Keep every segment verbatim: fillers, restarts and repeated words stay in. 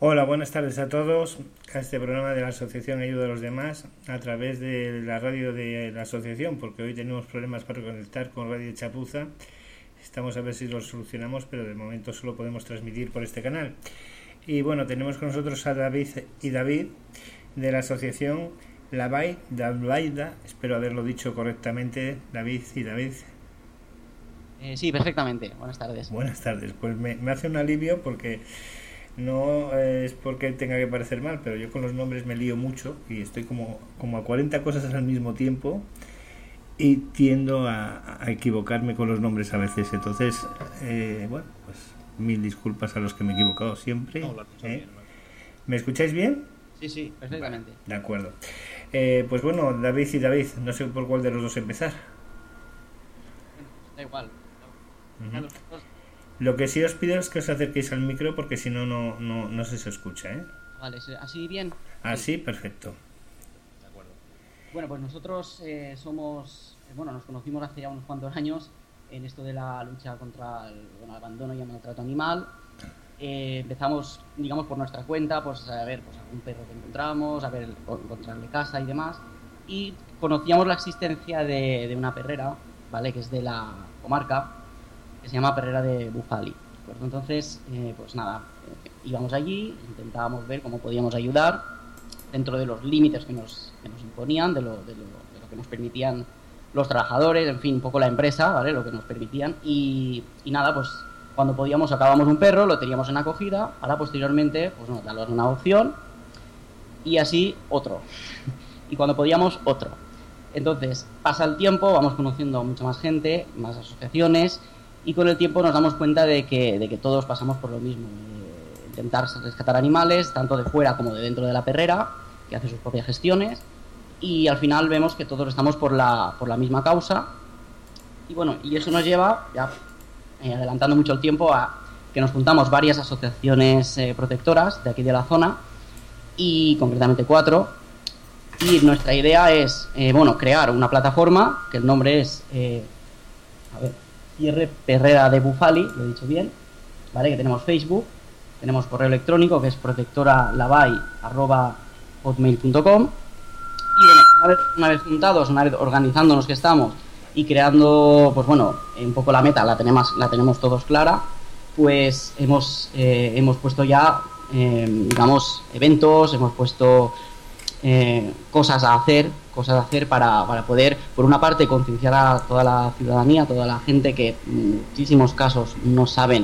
Hola, buenas tardes a todos a este programa de la Asociación Ayuda a los Demás a través de la radio de la asociación, porque hoy tenemos problemas para conectar con Radio Chapuza. Estamos a ver si los solucionamos, pero de momento solo podemos transmitir por este canal. Y bueno, tenemos con nosotros a David y David de la asociación Lavai Dablaida, espero haberlo dicho correctamente. David y David. Eh, sí, perfectamente. Buenas tardes. Buenas tardes. Pues me, me hace un alivio porque no es porque tenga que parecer mal, pero yo con los nombres me lío mucho y estoy como, como a cuarenta cosas al mismo tiempo y tiendo a, a equivocarme con los nombres a veces. Entonces, eh, bueno, pues mil disculpas a los que me he equivocado siempre. No, ¿eh? ¿Me escucháis bien? Sí, sí, perfectamente. Vale, de acuerdo. Eh, pues bueno, David y David, no sé por cuál de los dos empezar. Da igual. Uh-huh. Lo que sí os pido es que os acerquéis al micro porque si no, no, no, no se, se escucha, ¿eh? Vale, ¿así bien? Así, perfecto. De acuerdo. Bueno, pues nosotros eh, somos, eh, bueno, nos conocimos hace ya unos cuantos años en esto de la lucha contra el, bueno, el abandono y el maltrato animal. Eh, empezamos, digamos, por nuestra cuenta, pues a ver, pues algún perro que encontramos, a ver, encontrarle casa y demás. Y conocíamos la existencia de, de una perrera, ¿vale? Que es de la comarca, que se llama Perrera de Bufali. Pues entonces, eh, pues nada, eh, íbamos allí, intentábamos ver cómo podíamos ayudar dentro de los límites que nos, que nos imponían, de lo, de, lo, de lo que nos permitían los trabajadores, en fin, un poco la empresa, ¿vale? Lo que nos permitían. Y, y nada, pues cuando podíamos sacábamos un perro, lo teníamos en acogida, ahora posteriormente, pues no, darlos una opción y así otro. Y cuando podíamos, otro. Entonces, pasa el tiempo, vamos conociendo a mucha más gente, más asociaciones, y con el tiempo nos damos cuenta de que, de que todos pasamos por lo mismo, eh, intentar rescatar animales, tanto de fuera como de dentro de la perrera, que hace sus propias gestiones, y al final vemos que todos estamos por la, por la misma causa, y bueno, y eso nos lleva, ya eh, adelantando mucho el tiempo, a que nos juntamos varias asociaciones eh, protectoras de aquí de la zona, y concretamente cuatro, y nuestra idea es, eh, bueno, crear una plataforma, que el nombre es, eh, a ver, Perrera de Bufali, lo he dicho bien, ¿vale? Que tenemos Facebook, tenemos correo electrónico que es protectoralavai arroba hotmail punto com, y bueno, una vez, una vez juntados, una vez organizándonos que estamos y creando, pues bueno, un poco la meta la tenemos, la tenemos todos clara, pues hemos, eh, hemos puesto ya, eh, digamos, eventos, hemos puesto eh, cosas a hacer, cosas a hacer para, para poder, por una parte, concienciar a toda la ciudadanía, a toda la gente que en muchísimos casos no saben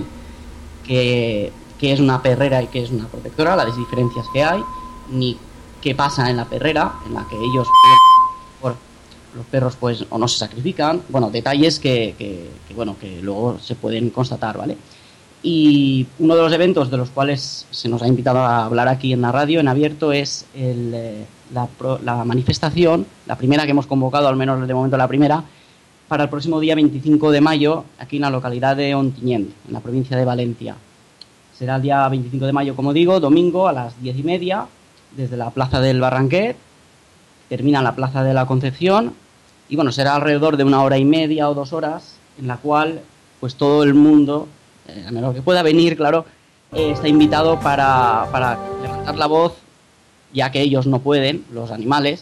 qué, qué es una perrera y qué es una protectora, las diferencias que hay, ni qué pasa en la perrera, en la que ellos, por los perros, pues, o no se sacrifican, bueno, detalles que, que, que, bueno, que luego se pueden constatar, ¿vale? Y uno de los eventos de los cuales se nos ha invitado a hablar aquí en la radio, en abierto, es el, eh, la, pro, la manifestación, la primera que hemos convocado, al menos de momento la primera, para el próximo día veinticinco de mayo, aquí en la localidad de Ontinyent, en la provincia de Valencia. Será el día veinticinco de mayo, como digo, domingo a las diez y media, desde la Plaza del Barranquet, termina en la Plaza de la Concepción, y bueno, será alrededor de una hora y media o dos horas, en la cual pues todo el mundo, Eh, a menos que pueda venir, claro, eh, está invitado para, para levantar la voz, ya que ellos no pueden, los animales,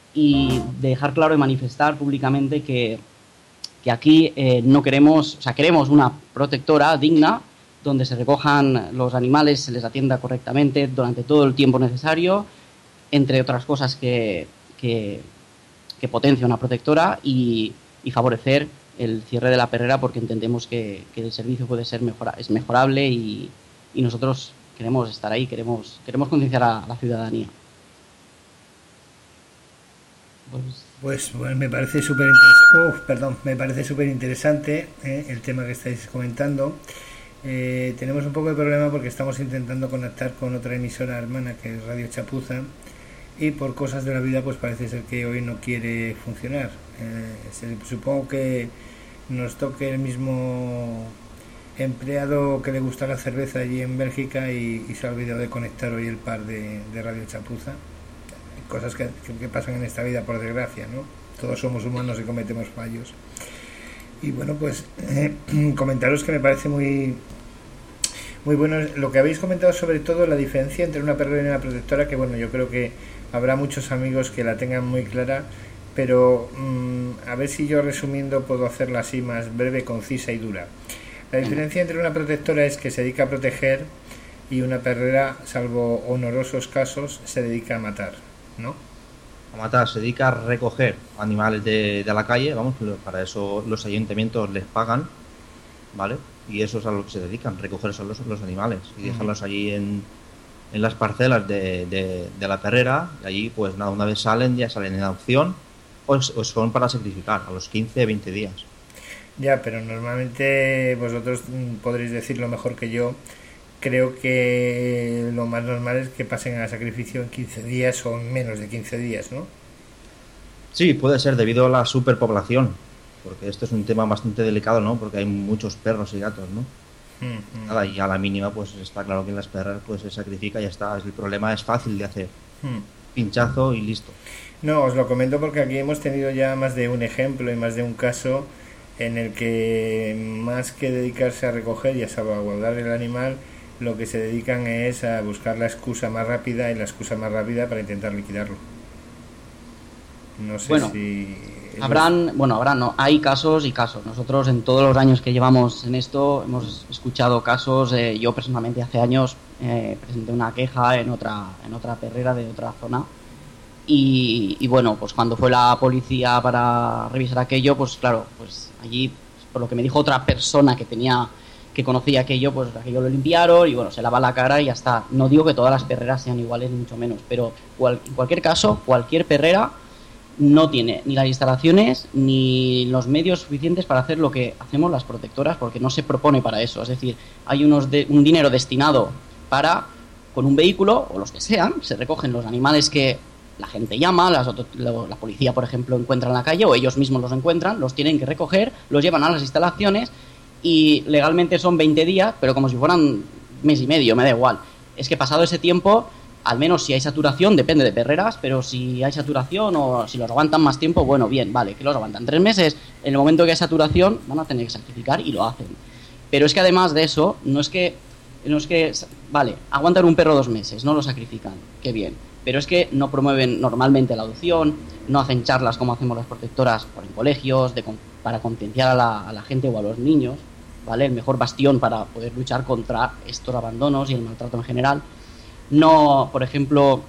y dejar claro y manifestar públicamente que, que aquí eh, no queremos, o sea, queremos una protectora digna, donde se recojan los animales, se les atienda correctamente durante todo el tiempo necesario, entre otras cosas que, que, que potencia una protectora y, y favorecer el cierre de la perrera, porque entendemos que, que el servicio puede ser mejora, es mejorable y, y nosotros queremos estar ahí, queremos queremos concienciar a, a la ciudadanía. Pues, pues bueno, me parece súper interesante, uh, perdón, me parece súper interesante eh, el tema que estáis comentando. Eh, tenemos un poco de problema porque estamos intentando conectar con otra emisora hermana que es Radio Chapuza y por cosas de la vida pues parece ser que hoy no quiere funcionar. Eh, se, supongo que nos toque el mismo empleado que le gusta la cerveza allí en Bélgica y, y se ha olvidado de conectar hoy el par de, de Radio Chapuza. Cosas que, que pasan en esta vida, por desgracia, ¿no? Todos somos humanos y cometemos fallos. Y bueno, pues eh, comentaros que me parece muy Muy bueno lo que habéis comentado, sobre todo la diferencia entre una perrera y una protectora, que bueno, yo creo que habrá muchos amigos que la tengan muy clara, pero mmm, a ver si yo resumiendo puedo hacerla así más breve, concisa y dura. La diferencia entre una protectora es que se dedica a proteger y una perrera, salvo honorosos casos, se dedica a matar, ¿no? A matar, se dedica a recoger animales de, de la calle, vamos, para eso los ayuntamientos les pagan, ¿vale? Y eso es a lo que se dedican, recoger son los, los animales y dejarlos allí en, en las parcelas de, de, de la perrera, y allí pues nada, una vez salen, ya salen en adopción o, o son para sacrificar a los quince, veinte días. Ya, pero normalmente vosotros podréis decirlo mejor que yo. Creo que lo más normal es que pasen a sacrificio en quince días o en menos de quince días, ¿no? Sí, puede ser debido a la superpoblación, porque esto es un tema bastante delicado, ¿no? Porque hay muchos perros y gatos, ¿no? Mm-hmm. Nada, y a la mínima pues está claro que en las perras pues se sacrifica y ya está. El problema es fácil de hacer. Mm. Pinchazo y listo. No, os lo comento porque aquí hemos tenido ya más de un ejemplo y más de un caso en el que más que dedicarse a recoger y a salvaguardar el animal, lo que se dedican es a buscar la excusa más rápida y la excusa más rápida para intentar liquidarlo. No sé bueno, si... Habrán, bueno, habrán, no, hay casos y casos. Nosotros en todos los años que llevamos en esto hemos escuchado casos. Eh, yo personalmente hace años eh, presenté una queja en otra, en otra perrera de otra zona. Y, y bueno, pues cuando fue la policía para revisar aquello, pues claro, pues allí, por lo que me dijo otra persona que tenía, que conocía aquello, pues aquello lo limpiaron y bueno, se lava la cara y ya está. No digo que todas las perreras sean iguales ni mucho menos, pero cual, en cualquier caso, cualquier perrera no tiene ni las instalaciones ni los medios suficientes para hacer lo que hacemos las protectoras, porque no se propone para eso. Es decir, hay unos de, un dinero destinado para, con un vehículo o los que sean, se recogen los animales que la gente llama, las, la policía, por ejemplo, encuentra en la calle o ellos mismos los encuentran, los tienen que recoger, los llevan a las instalaciones y legalmente son veinte días, pero como si fueran mes y medio, me da igual. Es que pasado ese tiempo, al menos si hay saturación, depende de perreras, pero si hay saturación o si los aguantan más tiempo, bueno, bien, vale, que los aguantan tres meses, en el momento que hay saturación van a tener que sacrificar y lo hacen. Pero es que además de eso, no es que, no es que vale, aguantan un perro dos meses, no lo sacrifican, qué bien. Pero es que no promueven normalmente la adopción, no hacen charlas como hacemos las protectoras por en colegios, de, para concienciar a la, a la gente o a los niños, ¿vale? El mejor bastión para poder luchar contra estos abandonos y el maltrato en general. No, por ejemplo,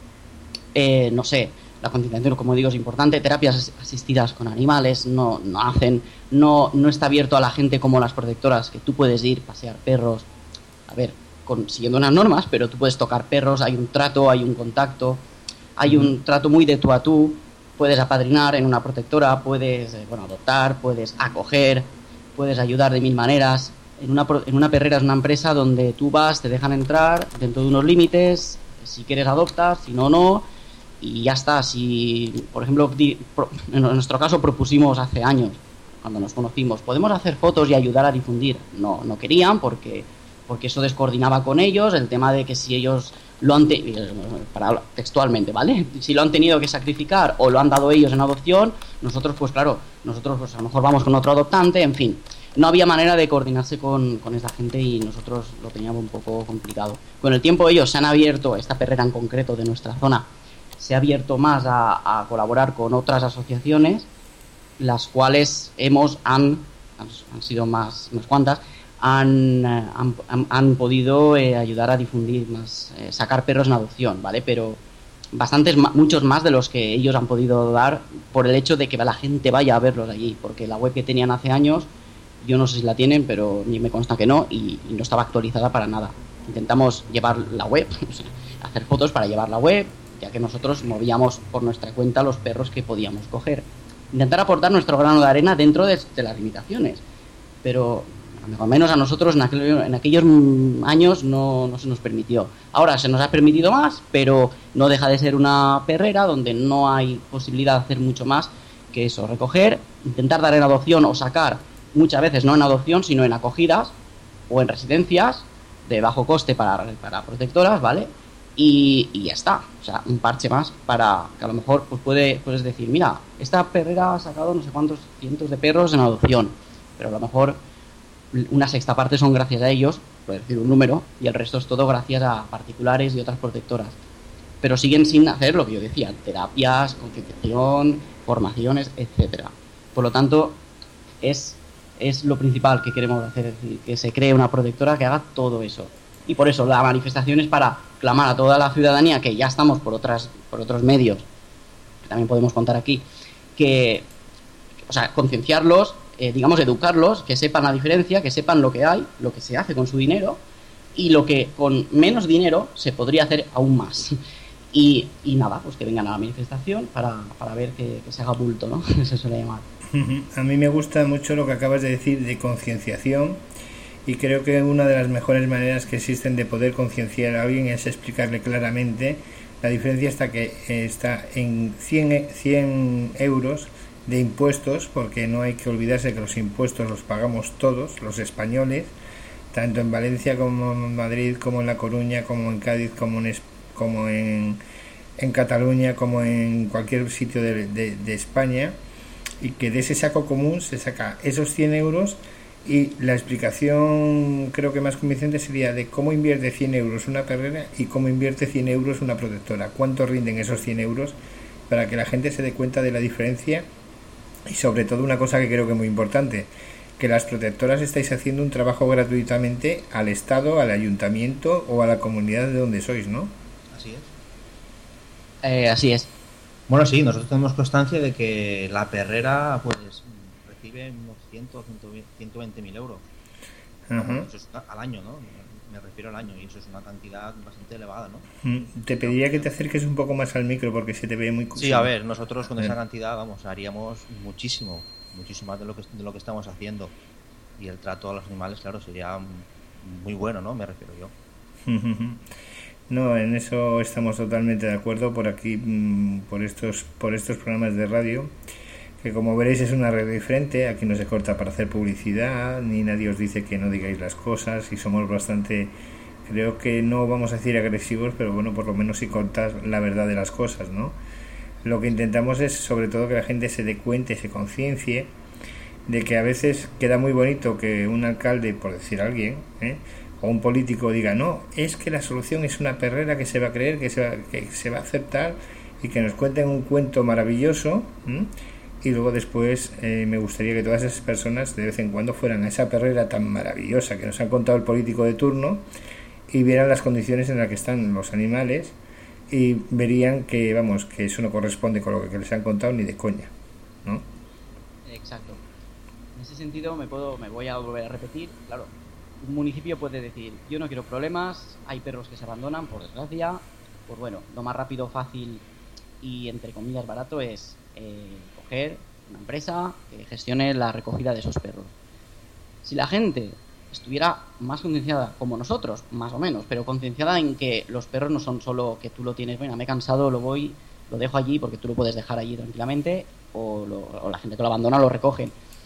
eh, no sé, la concienciación, como digo, es importante. Terapias asistidas con animales no, no hacen, no, no está abierto a la gente como las protectoras, que tú puedes ir, pasear perros, a ver, con, siguiendo unas normas, pero tú puedes tocar perros, hay un trato, hay un contacto, hay un trato muy de tú a tú, puedes apadrinar en una protectora, puedes eh, bueno, adoptar, puedes acoger, puedes ayudar de mil maneras. En una, en una perrera es una empresa donde tú vas, te dejan entrar dentro de unos límites, si quieres adoptas, si no, no, y ya está. Si, por ejemplo, di, pro, en nuestro caso propusimos hace años, cuando nos conocimos, ¿podemos hacer fotos y ayudar a difundir? No, no querían porque... porque eso descoordinaba con ellos, el tema de que si ellos lo han te- para, textualmente, ¿vale? Si lo han tenido que sacrificar o lo han dado ellos en adopción, nosotros, pues claro, nosotros pues a lo mejor vamos con otro adoptante, en fin. No había manera de coordinarse con, con esa gente y nosotros lo teníamos un poco complicado. Con el tiempo ellos se han abierto, esta perrera en concreto de nuestra zona, se ha abierto más a, a colaborar con otras asociaciones, las cuales hemos, han, han sido más, unas cuantas, Han, han, han podido eh, ayudar a difundir más, eh, sacar perros en adopción, ¿vale? Pero bastantes, muchos más de los que ellos han podido dar por el hecho de que la gente vaya a verlos allí, porque la web que tenían hace años, yo no sé si la tienen, pero ni me consta que no, y, y no estaba actualizada para nada. Intentamos llevar la web, hacer fotos para llevar la web, ya que nosotros movíamos por nuestra cuenta los perros que podíamos coger. Intentar aportar nuestro grano de arena dentro de, de las limitaciones, pero... al menos a nosotros en, aquel, en aquellos años no, no se nos permitió. Ahora se nos ha permitido más, pero no deja de ser una perrera donde no hay posibilidad de hacer mucho más que eso, recoger, intentar dar en adopción o sacar, muchas veces no en adopción, sino en acogidas o en residencias de bajo coste para, para protectoras, ¿vale? Y, y ya está, o sea, un parche más para que a lo mejor pues puede, puedes decir, mira, esta perrera ha sacado no sé cuántos cientos de perros en adopción, pero a lo mejor una sexta parte son gracias a ellos por decir un número, y el resto es todo gracias a particulares y otras protectoras. Pero siguen sin hacer lo que yo decía, terapias, concienciación, formaciones, etcétera. Por lo tanto, es, es lo principal que queremos hacer, es decir, que se cree una protectora que haga todo eso. Y por eso la manifestación es para clamar a toda la ciudadanía, que ya estamos por otras por otros medios, que también podemos contar aquí, que, o sea, concienciarlos, eh, digamos, educarlos, que sepan la diferencia, que sepan lo que hay, lo que se hace con su dinero y lo que con menos dinero se podría hacer aún más. Y, y nada, pues que vengan a la manifestación para, para ver que, que se haga bulto, ¿no? Se suele llamar. A mí me gusta mucho lo que acabas de decir de concienciación, y creo que una de las mejores maneras que existen de poder concienciar a alguien es explicarle claramente la diferencia hasta que está en cien euros de impuestos, porque no hay que olvidarse que los impuestos los pagamos todos, los españoles, tanto en Valencia como en Madrid, como en La Coruña, como en Cádiz, como en, como en, en Cataluña, como en cualquier sitio de, de, de España, y que de ese saco común se saca esos cien euros. Y la explicación creo que más convincente sería de cómo invierte cien euros una perrera y cómo invierte cien euros una protectora, cuánto rinden esos cien euros, para que la gente se dé cuenta de la diferencia. Y sobre todo una cosa que creo que es muy importante, que las protectoras estáis haciendo un trabajo gratuitamente al Estado, al Ayuntamiento o a la comunidad de donde sois, ¿no? Así es. Eh, así es. Bueno, sí, nosotros tenemos constancia de que la perrera pues recibe unos cien, ciento veinte mil euros. Uh-huh. Eso es al año, ¿no? Me refiero al año, y eso es una cantidad bastante elevada, ¿no? Te pediría que te acerques un poco más al micro porque se te ve muy... Sí, a ver, nosotros con esa cantidad, vamos, haríamos muchísimo, muchísimo más de lo que de lo que estamos haciendo, y el trato a los animales, claro, sería muy bueno, ¿no? Me refiero yo. No, en eso estamos totalmente de acuerdo por aquí, por estos, por estos programas de radio, que como veréis es una red diferente. Aquí no se corta para hacer publicidad, ni nadie os dice que no digáis las cosas, y somos bastante, creo que no vamos a decir agresivos, pero bueno, por lo menos sí contar la verdad de las cosas, ¿no? Lo que intentamos es sobre todo que la gente se dé cuenta y se conciencie de que a veces queda muy bonito que un alcalde, por decir a alguien, ¿eh? o un político diga, no, es que la solución es una perrera que se va a creer, que se va, que se va a aceptar, y que nos cuenten un cuento maravilloso, ¿eh? Y luego después eh, me gustaría que todas esas personas de vez en cuando fueran a esa perrera tan maravillosa que nos ha contado el político de turno y vieran las condiciones en las que están los animales, y verían que, vamos, que eso no corresponde con lo que les han contado ni de coña, ¿no? Exacto. En ese sentido me puedo me voy a volver a repetir, claro. Un municipio puede decir, yo no quiero problemas, hay perros que se abandonan, por desgracia, pues bueno, lo más rápido, fácil y entre comillas barato es eh, coger una empresa que gestione la recogida de esos perros. Si la gente estuviera más concienciada, como nosotros, más o menos, pero concienciada en que los perros no son solo que tú lo tienes, bueno, me he cansado, lo voy, lo dejo allí porque tú lo puedes dejar allí tranquilamente, o, lo, o la gente que lo abandona lo recoge.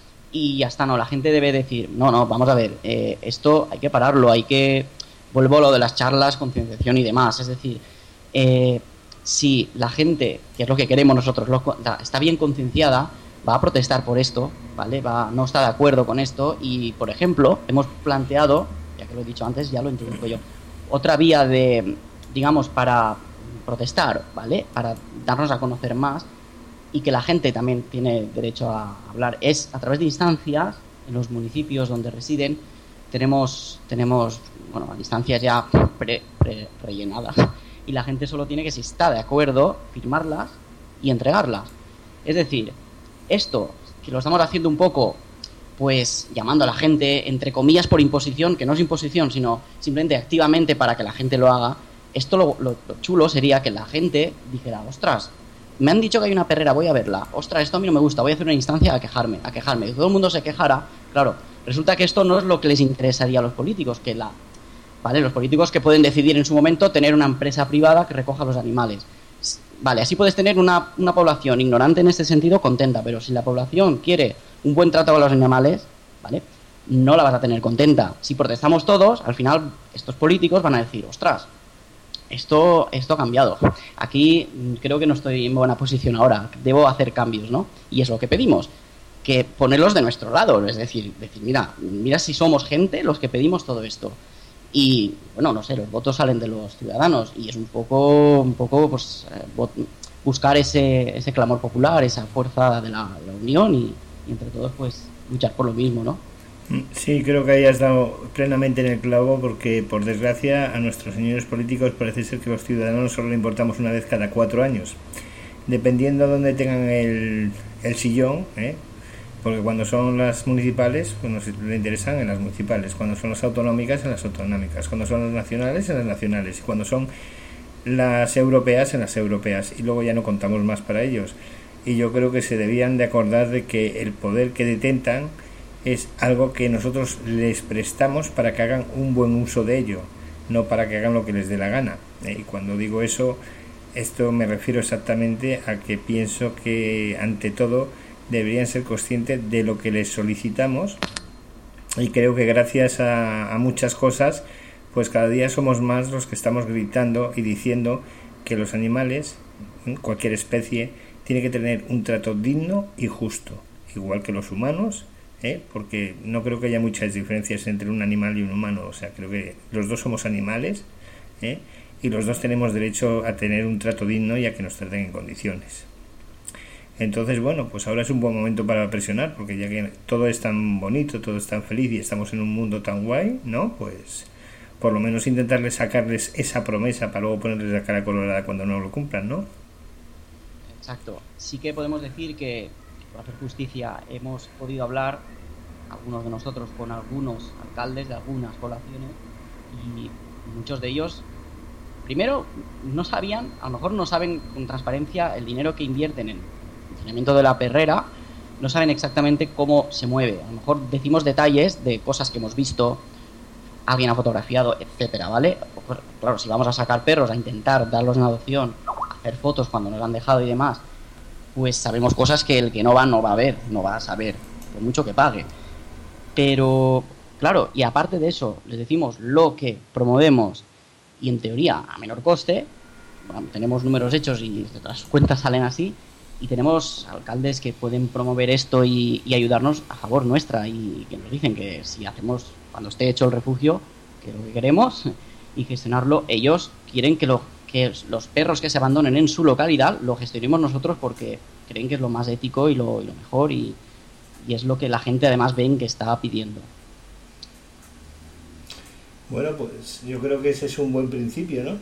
Y ya está, no, la gente debe decir, no, no, vamos a ver, eh, esto hay que pararlo, hay que... Vuelvo a lo de las charlas, concienciación y demás, es decir, eh, si la gente, que es lo que queremos nosotros, lo, está bien concienciada, va a protestar por esto, ¿vale? Va, no está de acuerdo con esto y, por ejemplo, hemos planteado, ya que lo he dicho antes, ya lo introduzco yo, otra vía de, digamos, para protestar, ¿vale? Para darnos a conocer más, y que la gente también tiene derecho a hablar, es a través de instancias en los municipios donde residen. Tenemos, tenemos bueno, instancias ya pre, pre, rellenadas, y la gente solo tiene que, si está de acuerdo, firmarlas y entregarlas. Es decir, esto, que lo estamos haciendo un poco, pues llamando a la gente, entre comillas, por imposición, que no es imposición, sino simplemente activamente para que la gente lo haga. Esto lo, lo, lo chulo sería que la gente dijera, ostras, me han dicho que hay una perrera, voy a verla. Ostras, esto a mí no me gusta, voy a hacer una instancia a quejarme, a quejarme. Y todo el mundo se quejara. Claro, resulta que esto no es lo que les interesaría a los políticos, que la, ¿vale? Los políticos que pueden decidir en su momento tener una empresa privada que recoja los animales. Vale, así puedes tener una, una población ignorante en este sentido, contenta, pero si la población quiere un buen trato con los animales, ¿vale? No la vas a tener contenta. Si protestamos todos, al final estos políticos van a decir, ostras, Esto, esto ha cambiado. Aquí creo que no estoy en buena posición ahora. Debo hacer cambios, ¿no? Y es lo que pedimos. Que ponerlos de nuestro lado. Es decir, decir mira, mira si somos gente los que pedimos todo esto. y, bueno, no sé, los votos salen de los ciudadanos y es un poco, un poco pues, buscar ese, ese clamor popular, esa fuerza de la, de la unión y, y entre todos pues luchar por lo mismo, ¿no? Sí, creo que ahí has dado plenamente en el clavo, porque por desgracia a nuestros señores políticos parece ser que los ciudadanos solo le importamos una vez cada cuatro años, dependiendo de dónde tengan el, el sillón, ¿eh? Porque cuando son las municipales, pues nos le interesan en las municipales, cuando son las autonómicas, en las autonómicas, cuando son las nacionales, en las nacionales, y cuando son las europeas, en las europeas, y luego ya no contamos más para ellos. Y yo creo que se debían de acordar de que el poder que detentan es algo que nosotros les prestamos para que hagan un buen uso de ello, no para que hagan lo que les dé la gana. Y cuando digo eso, esto me refiero exactamente a que pienso que ante todo deberían ser conscientes de lo que les solicitamos, y creo que gracias a, a muchas cosas pues cada día somos más los que estamos gritando y diciendo que los animales, cualquier especie, tiene que tener un trato digno y justo, igual que los humanos, ¿eh? Porque no creo que haya muchas diferencias entre un animal y un humano. O sea, creo que los dos somos animales, ¿eh? Y los dos tenemos derecho a tener un trato digno y a que nos traten en condiciones. Entonces, bueno, pues ahora es un buen momento para presionar, porque ya que todo es tan bonito, todo es tan feliz y estamos en un mundo tan guay, ¿no? Pues por lo menos intentarles sacarles esa promesa para luego ponerles la cara colorada cuando no lo cumplan, ¿no? Exacto. Sí que podemos decir que, por hacer justicia, hemos podido hablar, algunos de nosotros, con algunos alcaldes de algunas poblaciones, y muchos de ellos, primero, no sabían, a lo mejor no saben con transparencia el dinero que invierten en el funcionamiento de la perrera, no saben exactamente cómo se mueve. A lo mejor decimos detalles de cosas que hemos visto, alguien ha fotografiado, etcétera, ¿vale? Pues, claro, si vamos a sacar perros, a intentar darlos en adopción, hacer fotos cuando nos han dejado y demás, pues sabemos cosas que el que no va no va a ver, no va a saber, por mucho que pague. Pero, claro, y aparte de eso, les decimos lo que promovemos y en teoría a menor coste. Bueno, tenemos números hechos y las cuentas salen así, y tenemos alcaldes que pueden promover esto y, y ayudarnos a favor nuestra, y que nos dicen que si hacemos, cuando esté hecho el refugio, que es lo que queremos, y gestionarlo, ellos quieren que, lo, que los perros que se abandonen en su localidad lo gestionemos nosotros, porque creen que es lo más ético y lo, y lo mejor, y, y es lo que la gente además ven que está pidiendo. Bueno, pues yo creo que ese es un buen principio, ¿no?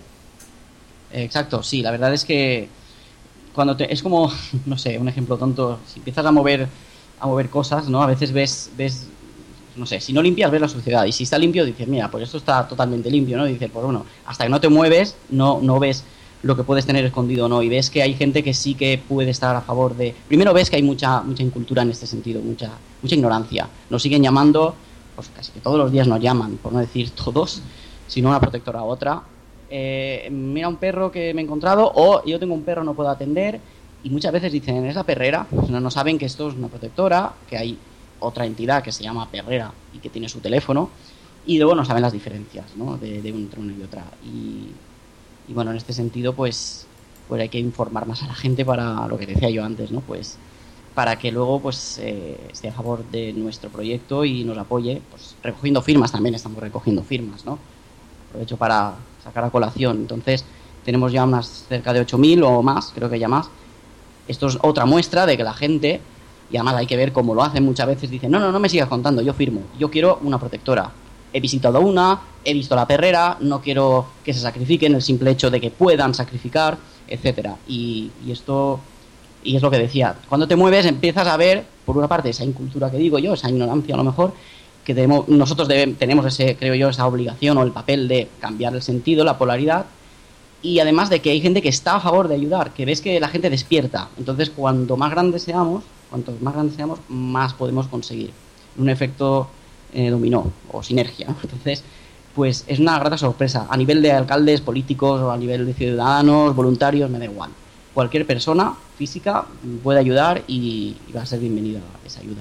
Exacto, sí, la verdad es que cuando te, es como, no sé, un ejemplo tonto, si empiezas a mover a mover cosas, ¿no? A veces ves, ves, no sé, si no limpias ves la suciedad, y si está limpio dices, mira, pues esto está totalmente limpio, ¿no? Y dices, pues bueno, hasta que no te mueves no, no ves lo que puedes tener escondido, ¿no? Y ves que hay gente que sí que puede estar a favor de... Primero ves que hay mucha mucha incultura en este sentido, mucha mucha ignorancia. Nos siguen llamando, pues casi que todos los días nos llaman, por no decir todos, sino una protectora u otra. Eh, mira un perro que me he encontrado, o yo tengo un perro, no puedo atender, y muchas veces dicen, es la perrera, pues no, no saben que esto es una protectora, que hay otra entidad que se llama perrera y que tiene su teléfono, y luego no saben las diferencias, ¿no? de, de entre una y otra, y, y bueno, en este sentido pues, pues hay que informar más a la gente, para lo que decía yo antes, ¿no? Pues para que luego pues eh, esté a favor de nuestro proyecto y nos apoye, pues recogiendo firmas. También estamos recogiendo firmas, ¿no? Aprovecho para sacar a colación. Entonces tenemos ya unas cerca de ocho mil o más, creo que ya más. Esto es otra muestra de que la gente, y además hay que ver cómo lo hacen, muchas veces dicen, no, no, no me sigas contando, yo firmo, yo quiero una protectora. He visitado una, he visto la perrera, no quiero que se sacrifiquen, el simple hecho de que puedan sacrificar, etcétera. Y, y esto, y es lo que decía, cuando te mueves empiezas a ver, por una parte, esa incultura que digo yo, esa ignorancia a lo mejor, que debemos, nosotros debemos, tenemos ese, creo yo, esa obligación o el papel de cambiar el sentido, la polaridad, y además de que hay gente que está a favor de ayudar, que ves que la gente despierta. Entonces, cuanto más grandes seamos, cuanto más grandes seamos, más podemos conseguir un efecto eh, dominó o sinergia, ¿no? Entonces, pues es una grata sorpresa. A nivel de alcaldes, políticos, o a nivel de ciudadanos, voluntarios, me da igual. Cualquier persona física puede ayudar y, y va a ser bienvenida esa ayuda.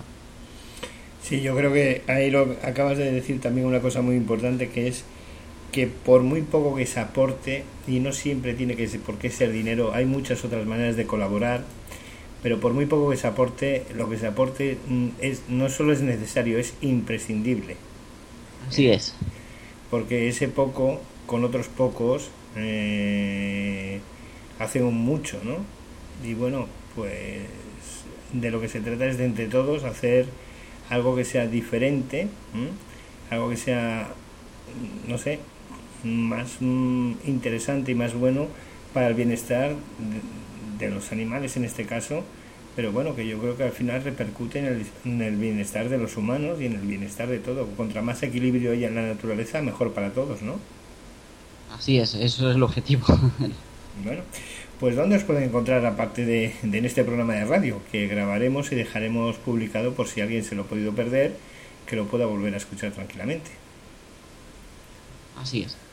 Sí, yo creo que ahí lo acabas de decir también una cosa muy importante, que es que por muy poco que se aporte, y no siempre tiene que ser, por qué ser dinero, hay muchas otras maneras de colaborar, pero por muy poco que se aporte, lo que se aporte es, no solo es necesario, es imprescindible. Así es. porque ese poco con otros pocos eh, hace un mucho, ¿no? Y bueno, pues de lo que se trata es de entre todos hacer algo que sea diferente, ¿eh? Algo que sea, no sé, más mm, interesante y más bueno para el bienestar de, de los animales en este caso, pero bueno, que yo creo que al final repercute en el, en el bienestar de los humanos y en el bienestar de todo. Contra más equilibrio haya en la naturaleza, mejor para todos, ¿no? Así es, eso es el objetivo. Bueno, pues ¿dónde os pueden encontrar aparte de, de en este programa de radio que grabaremos y dejaremos publicado por si alguien se lo ha podido perder, que lo pueda volver a escuchar tranquilamente? Así es.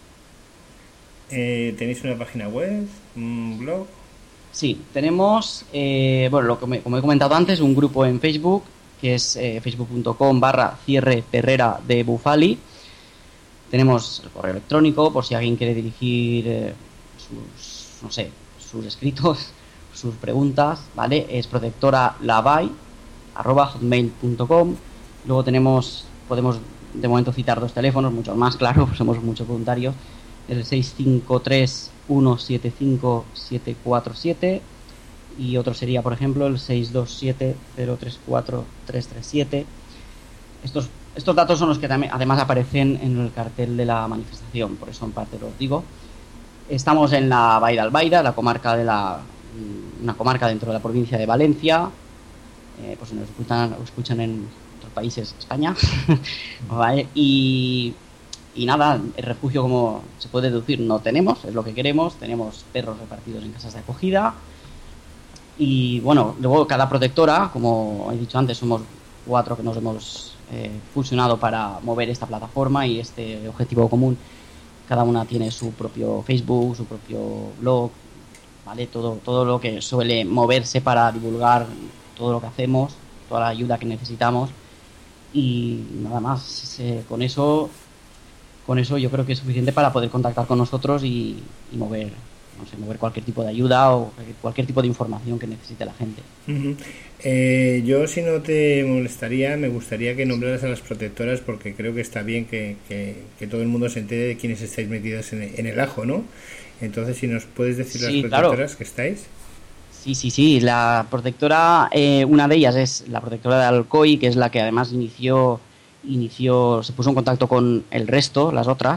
Eh, ¿Tenéis una página web, un blog? Sí, tenemos, eh, bueno, lo que me, como he comentado antes, un grupo en Facebook, que es eh, facebook.com barra cierre perrera de Bufali. Tenemos el correo electrónico, por si alguien quiere dirigir eh, sus, no sé, sus escritos, sus preguntas, ¿vale? Es protectoralavai arroba hotmail punto com. Luego tenemos, podemos de momento citar dos teléfonos, muchos más, claro, pues somos muchos voluntarios. El seis cinco tres uno siete cinco siete cuatro siete y otro sería, por ejemplo, el seis dos siete cero tres cuatro tres tres siete. Estos, estos datos son los que también, además aparecen en el cartel de la manifestación, por eso en parte los digo. Estamos en la Vall d'Albaida, la comarca de la, una comarca dentro de la provincia de Valencia. Eh, pues si nos escuchan, escuchan en otros países, España. ¿Vale? Y... Y nada, el refugio, como se puede deducir, no tenemos, es lo que queremos. Tenemos perros repartidos en casas de acogida. Y bueno, luego cada protectora, como he dicho antes, somos cuatro que nos hemos eh, fusionado para mover esta plataforma y este objetivo común. Cada una tiene su propio Facebook, su propio blog, ¿vale? Todo, todo lo que suele moverse para divulgar todo lo que hacemos, toda la ayuda que necesitamos. Y nada más, eh, con eso... Con eso yo creo que es suficiente para poder contactar con nosotros y, y mover, no sé, mover cualquier tipo de ayuda o cualquier tipo de información que necesite la gente. Uh-huh. Eh, yo, si no te molestaría, me gustaría que nombraras a las protectoras, porque creo que está bien que, que, que todo el mundo se entere de quiénes estáis metidas en el, en el ajo, ¿no? Entonces, si nos puedes decir sí, las protectoras, claro, que estáis. Sí, sí, sí. La protectora, eh, una de ellas es la protectora de Alcoy, que es la que además inició... inició, se puso en contacto con el resto, las otras,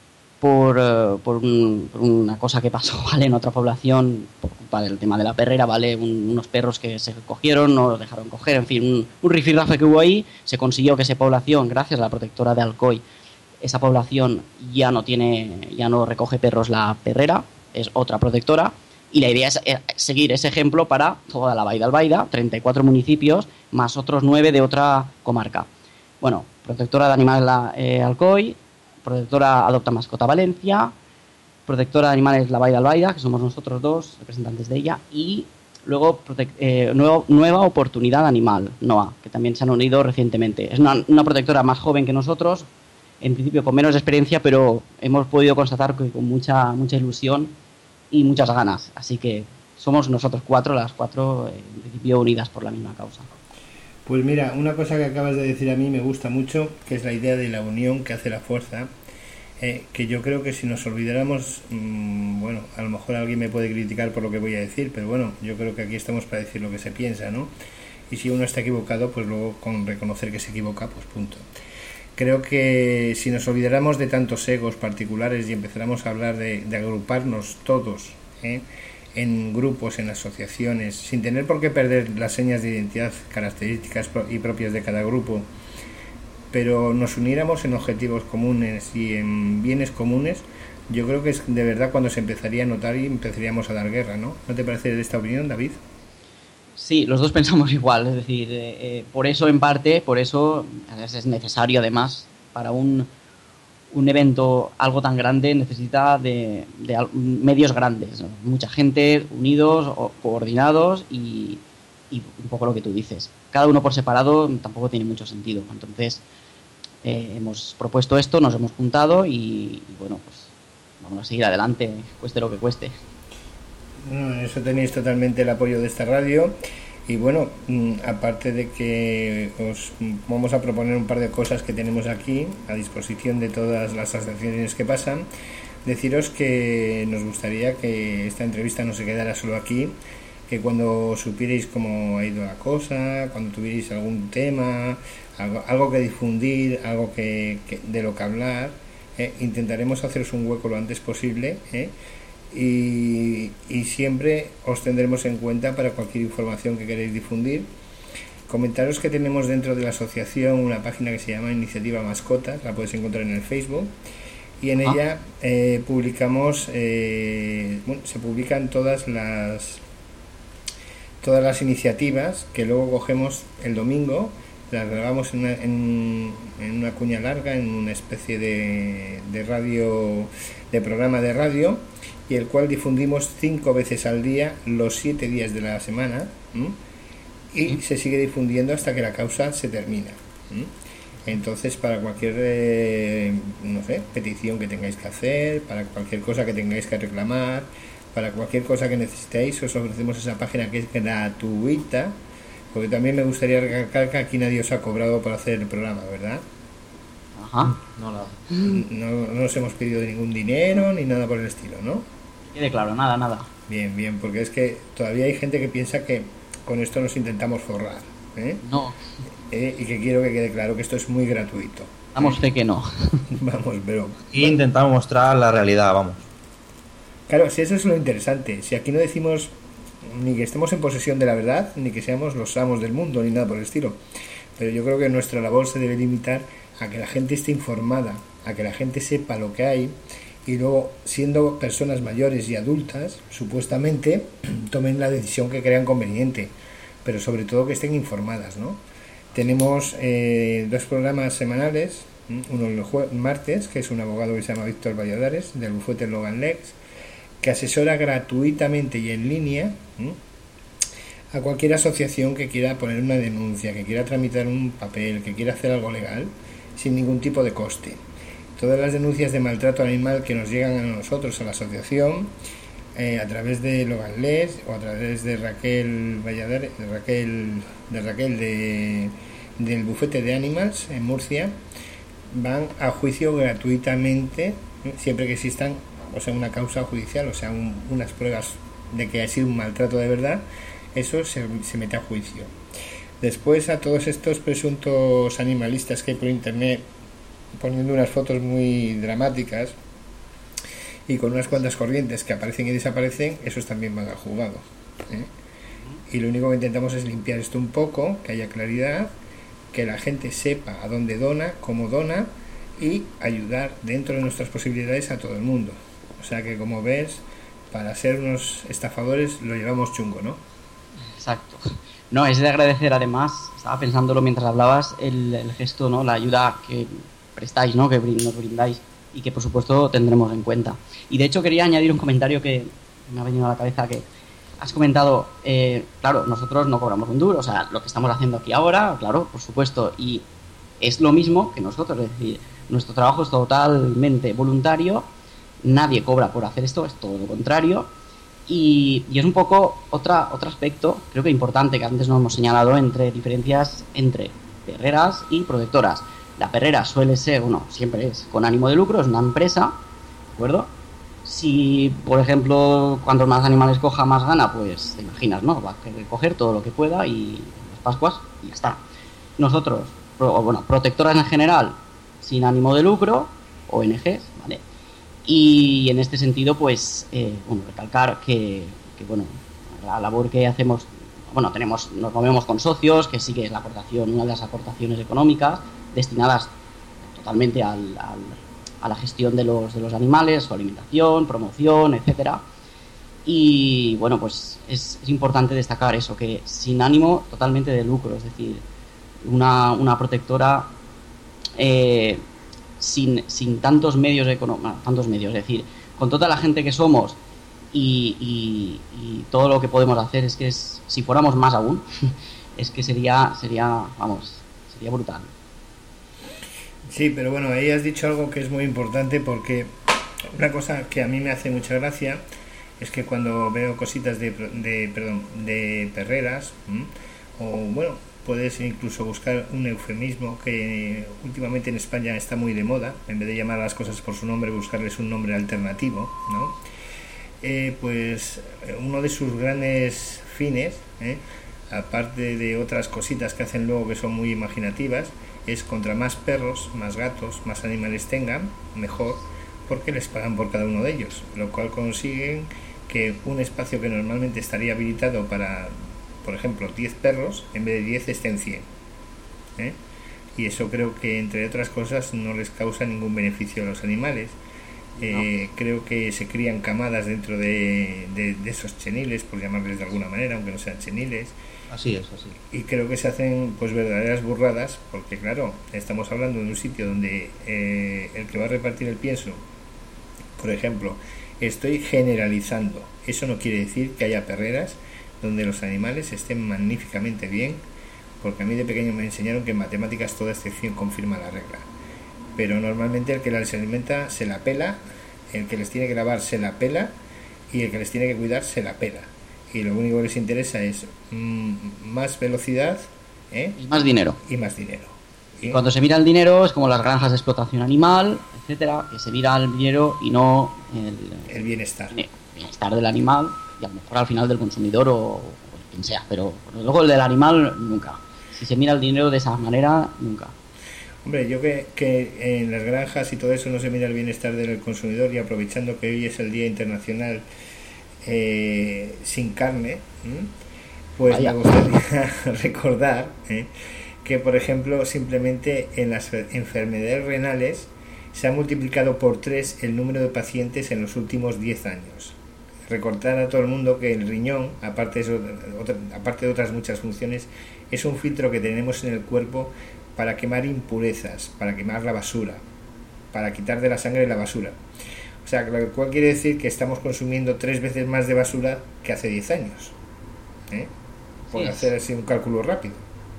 por, uh, por, un, por una cosa que pasó, ¿vale? En otra población, por culpa del tema de la perrera, ¿vale? Un, unos perros que se cogieron, no los dejaron coger, en fin, un, un rifirrafe que hubo ahí. Se consiguió que esa población, gracias a la protectora de Alcoy, esa población ya no tiene, ya no recoge perros la perrera, es otra protectora. Y la idea es seguir ese ejemplo para toda la Vall d'Albaida, treinta y cuatro municipios, más otros nueve de otra comarca. Bueno, protectora de animales eh, Alcoy, protectora Adopta Mascota Valencia, protectora de animales la Vall d'Albaida, que somos nosotros dos, representantes de ella, y luego protec- eh, nuevo, Nueva Oportunidad Animal, N O A, que también se han unido recientemente. Es una, una protectora más joven que nosotros, en principio con menos experiencia, pero hemos podido constatar que con mucha, mucha ilusión y muchas ganas. Así que somos nosotros cuatro, las cuatro, eh, en principio unidas por la misma causa. Pues mira, una cosa que acabas de decir a mí me gusta mucho, que es la idea de la unión que hace la fuerza, eh, que yo creo que si nos olvidáramos, mmm, bueno, a lo mejor alguien me puede criticar por lo que voy a decir, pero bueno, yo creo que aquí estamos para decir lo que se piensa, ¿no? Y si uno está equivocado, pues luego con reconocer que se equivoca, pues punto. Creo que si nos olvidáramos de tantos egos particulares y empezáramos a hablar de, de agruparnos todos, ¿eh? en grupos, en asociaciones, sin tener por qué perder las señas de identidad, características y propias de cada grupo, pero nos uniéramos en objetivos comunes y en bienes comunes, yo creo que es de verdad cuando se empezaría a notar y empezaríamos a dar guerra, ¿no? ¿No te parece de esta opinión, David? Sí, los dos pensamos igual, es decir, eh, eh, por eso en parte, por eso es necesario además para un un evento algo tan grande necesita de, de medios grandes, ¿no? Mucha gente unidos o coordinados y, y un poco lo que tú dices. Cada uno por separado tampoco tiene mucho sentido. Entonces eh, hemos propuesto esto, nos hemos juntado y, y bueno, pues vamos a seguir adelante, cueste lo que cueste. Bueno, en eso tenéis totalmente el apoyo de esta radio. Y bueno, aparte de que os vamos a proponer un par de cosas que tenemos aquí a disposición de todas las asociaciones que pasan, deciros que nos gustaría que esta entrevista no se quedara solo aquí, que cuando supierais cómo ha ido la cosa, cuando tuvierais algún tema, algo, algo que difundir, algo que, que de lo que hablar, eh, intentaremos haceros un hueco lo antes posible, eh, Y, y siempre os tendremos en cuenta para cualquier información que queréis difundir. Comentaros que tenemos dentro de la asociación una página que se llama Iniciativa Mascotas, la puedes encontrar en el Facebook, y en ah. ella eh, publicamos eh, bueno, se publican todas las todas las iniciativas que luego cogemos el domingo, las grabamos en una, en, en una cuña larga, en una especie de, de radio, de programa de radio, y el cual difundimos cinco veces al día, los siete días de la semana, ¿m? y ¿Mm? se sigue difundiendo hasta que la causa se termina. ¿m? Entonces, para cualquier eh, no sé, petición que tengáis que hacer, para cualquier cosa que tengáis que reclamar, para cualquier cosa que necesitéis, os ofrecemos esa página que es gratuita, porque también me gustaría recalcar que aquí nadie os ha cobrado por hacer el programa, ¿verdad? Ajá. No, no. No, no nos hemos pedido ningún dinero ni nada por el estilo, ¿no? Quede claro, nada, nada. Bien, bien, porque es que todavía hay gente que piensa que con esto nos intentamos forrar, ¿eh? No. ¿Eh? Y que quiero que quede claro que esto es muy gratuito. Damos fe que no. Vamos, pero... Y intentamos mostrar la realidad, vamos. Claro, si eso es lo interesante. Si aquí no decimos ni que estemos en posesión de la verdad, ni que seamos los amos del mundo, ni nada por el estilo. Pero yo creo que nuestra labor se debe limitar a que la gente esté informada, a que la gente sepa lo que hay, y luego, siendo personas mayores y adultas, supuestamente, tomen la decisión que crean conveniente, pero sobre todo que estén informadas, ¿no? Tenemos eh, dos programas semanales, uno el jue- martes, que es un abogado que se llama Víctor Valladares, del bufete Logan Lex, que asesora gratuitamente y en línea ¿eh? a cualquier asociación que quiera poner una denuncia, que quiera tramitar un papel, que quiera hacer algo legal, sin ningún tipo de coste. Todas las denuncias de maltrato animal que nos llegan a nosotros, a la asociación, eh, a través de Logan Les o a través de Raquel Valladares, de Raquel, de Raquel de, del bufete de Animals en Murcia, van a juicio gratuitamente, ¿eh? siempre que existan, o sea, una causa judicial, o sea, un, unas pruebas de que ha sido un maltrato de verdad, eso se, se mete a juicio. Después, a todos estos presuntos animalistas que hay por internet poniendo unas fotos muy dramáticas y con unas cuantas corrientes que aparecen y desaparecen, esos también van al juzgado, ¿eh? Y lo único que intentamos es limpiar esto un poco, que haya claridad, que la gente sepa a dónde dona, cómo dona, y ayudar dentro de nuestras posibilidades a todo el mundo. O sea que, como ves, para ser unos estafadores lo llevamos chungo, ¿no? Exacto. No, es de agradecer además, estaba pensándolo mientras hablabas, el, el gesto, ¿no? La ayuda que prestáis, ¿no? Que nos brindáis y que por supuesto tendremos en cuenta. Y de hecho quería añadir un comentario que me ha venido a la cabeza, que has comentado, eh, claro, nosotros no cobramos un duro, o sea, lo que estamos haciendo aquí ahora, claro, por supuesto, y es lo mismo que nosotros, es decir, nuestro trabajo es totalmente voluntario, nadie cobra por hacer esto, es todo lo contrario, y, y es un poco otra, otro aspecto, creo que importante, que antes no hemos señalado, entre diferencias entre perreras y protectoras. La perrera suele ser, bueno, siempre es con ánimo de lucro, es una empresa, ¿de acuerdo? Si, por ejemplo, cuantos más animales coja, más gana, pues te imaginas, ¿no? Va a querer coger todo lo que pueda y las Pascuas y ya está. Nosotros, pro, bueno, protectoras en general, sin ánimo de lucro, O N Ges, ¿vale? Y en este sentido, pues, eh, bueno, recalcar que, que, bueno, la labor que hacemos, bueno, tenemos, nos movemos con socios, que sí que es la aportación, una de las aportaciones económicas destinadas totalmente al, al, a la gestión de los, de los animales, su alimentación, promoción, etcétera. Y bueno, pues es, es importante destacar eso, que sin ánimo totalmente de lucro, es decir, una, una protectora eh, sin, sin tantos medios económicos, tantos medios, es decir, con toda la gente que somos y, y, y todo lo que podemos hacer, es que es, si fuéramos más aún, es que sería, sería, vamos, sería brutal. Sí, pero bueno, ahí has dicho algo que es muy importante, porque una cosa que a mí me hace mucha gracia es que cuando veo cositas de, de perdón, de perreras, ¿m? o bueno, puedes incluso buscar un eufemismo que últimamente en España está muy de moda, en vez de llamar a las cosas por su nombre, buscarles un nombre alternativo, ¿no? Eh, pues uno de sus grandes fines, ¿eh? aparte de otras cositas que hacen luego que son muy imaginativas, es contra más perros, más gatos, más animales tengan, mejor, porque les pagan por cada uno de ellos, lo cual consiguen que un espacio que normalmente estaría habilitado para, por ejemplo, diez perros, en vez de diez estén cien, ¿eh? Y eso creo que, entre otras cosas, no les causa ningún beneficio a los animales. Eh, no. Creo que se crían camadas dentro de, de, de esos cheniles, por llamarles de alguna manera, aunque no sean cheniles. Así es, así. Y creo que se hacen pues verdaderas burradas, porque claro, estamos hablando de un sitio donde eh, el que va a repartir el pienso, por ejemplo, estoy generalizando. Eso no quiere decir que haya perreras donde los animales estén magníficamente bien, porque a mí de pequeño me enseñaron que en matemáticas toda excepción confirma la regla. Pero normalmente el que les alimenta se la pela, el que les tiene que lavar se la pela y el que les tiene que cuidar se la pela. Y lo único que les interesa es mmm, más velocidad, ¿eh? y más dinero. Y más dinero. Y ¿eh? Cuando se mira el dinero es como las granjas de explotación animal, etcétera, que se mira el dinero y no el, el bienestar. El bienestar del animal, y a lo mejor al final del consumidor o, o quien sea, pero luego el del animal nunca. Si se mira el dinero de esa manera, nunca. Hombre, yo que, que en las granjas y todo eso no se mira el bienestar del consumidor, y aprovechando que hoy es el Día Internacional eh, sin carne, ¿eh? pues Vaya. me gustaría recordar ¿eh? que, por ejemplo, simplemente en las enfermedades renales se ha multiplicado por tres el número de pacientes en los últimos diez años. Recordar a todo el mundo que el riñón, aparte de, eso, otra, aparte de otras muchas funciones, es un filtro que tenemos en el cuerpo para quemar impurezas, para quemar la basura, para quitar de la sangre la basura. O sea, lo cual quiere decir que estamos consumiendo tres veces más de basura que hace diez años. ¿Eh? Por sí, hacer así un cálculo rápido.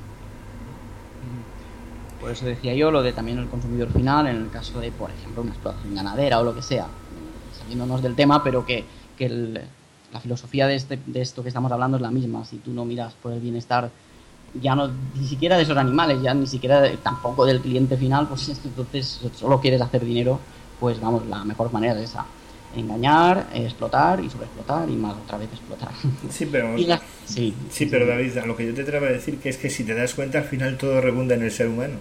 Por eso decía yo lo de también el consumidor final, en el caso de, por ejemplo, una explotación ganadera o lo que sea, saliéndonos del tema, pero que, que el, la filosofía de, este, de esto que estamos hablando es la misma. Si tú no miras por el bienestar, ya no ni siquiera de esos animales, ya ni siquiera de, tampoco del cliente final, pues entonces solo quieres hacer dinero, pues vamos, la mejor manera es esa: engañar, explotar y sobreexplotar y más otra vez explotar. Sí, pero la, sí, sí, pero David, lo que yo te trato de decir que es que si te das cuenta, al final todo rebunda en el ser humano.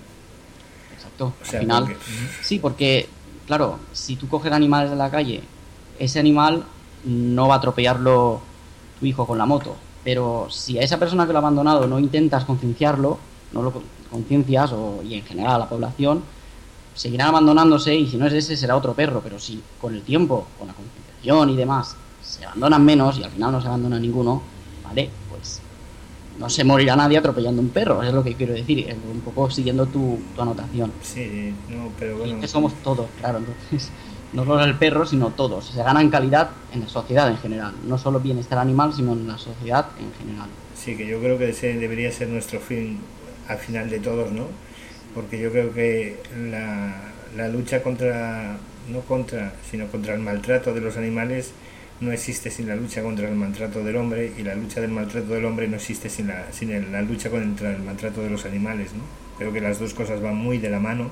Exacto, o sea, al final, porque... sí, porque claro, si tú coges animales de la calle, ese animal no va a atropellarlo tu hijo con la moto. Pero si a esa persona que lo ha abandonado no intentas concienciarlo, no lo conciencias, o, y en general a la población, seguirán abandonándose, y si no es ese será otro perro. Pero si con el tiempo, con la concienciación y demás, se abandonan menos y al final no se abandona ninguno, vale, pues no se morirá nadie atropellando un perro, es lo que quiero decir, un poco siguiendo tu, tu anotación. Sí, no, pero bueno... Es que somos todos, claro, entonces... No solo el perro, sino todos. Se gana en calidad en la sociedad en general. No solo bienestar animal, sino en la sociedad en general. Sí, que yo creo que ese debería ser nuestro fin al final de todos, ¿no? Porque yo creo que la, la lucha contra, no contra, sino contra el maltrato de los animales no existe sin la lucha contra el maltrato del hombre, y la lucha del maltrato del hombre no existe sin la, sin el, la lucha contra el maltrato de los animales, ¿no? Creo que las dos cosas van muy de la mano,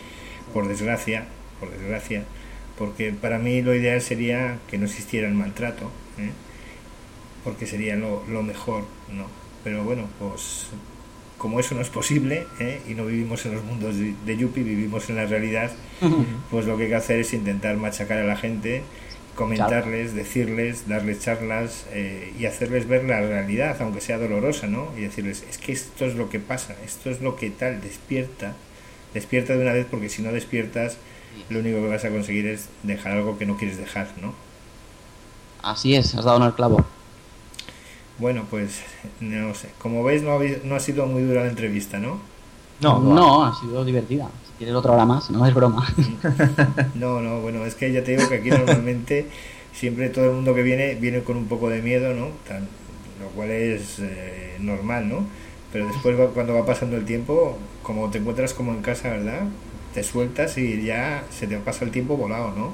por desgracia, por desgracia. Porque para mí lo ideal sería que no existiera el maltrato, ¿eh? Porque sería lo, lo mejor, ¿no? Pero bueno, pues como eso no es posible, ¿eh? Y no vivimos en los mundos de, de Yuppie, vivimos en la realidad, uh-huh. Pues lo que hay que hacer es intentar machacar a la gente, comentarles, claro. Decirles, darles charlas eh, y hacerles ver la realidad, aunque sea dolorosa, ¿no? Y decirles, es que esto es lo que pasa, esto es lo que tal, despierta, despierta de una vez, porque si no despiertas, lo único que vas a conseguir es dejar algo que no quieres dejar, ¿no? Así es, has dado en el clavo. Bueno, pues no sé. Como veis, no ha, no ha sido muy dura la entrevista, ¿no? No, no, no, ha sido divertida. Si quieres otra hora más, no es broma. No, no, bueno, es que ya te digo que aquí normalmente siempre todo el mundo que viene viene con un poco de miedo, ¿no? Tan, lo cual es eh, normal, ¿no? Pero después va, cuando va pasando el tiempo, como te encuentras como en casa, ¿verdad? Te sueltas y ya se te pasa el tiempo volado, ¿no? Sí,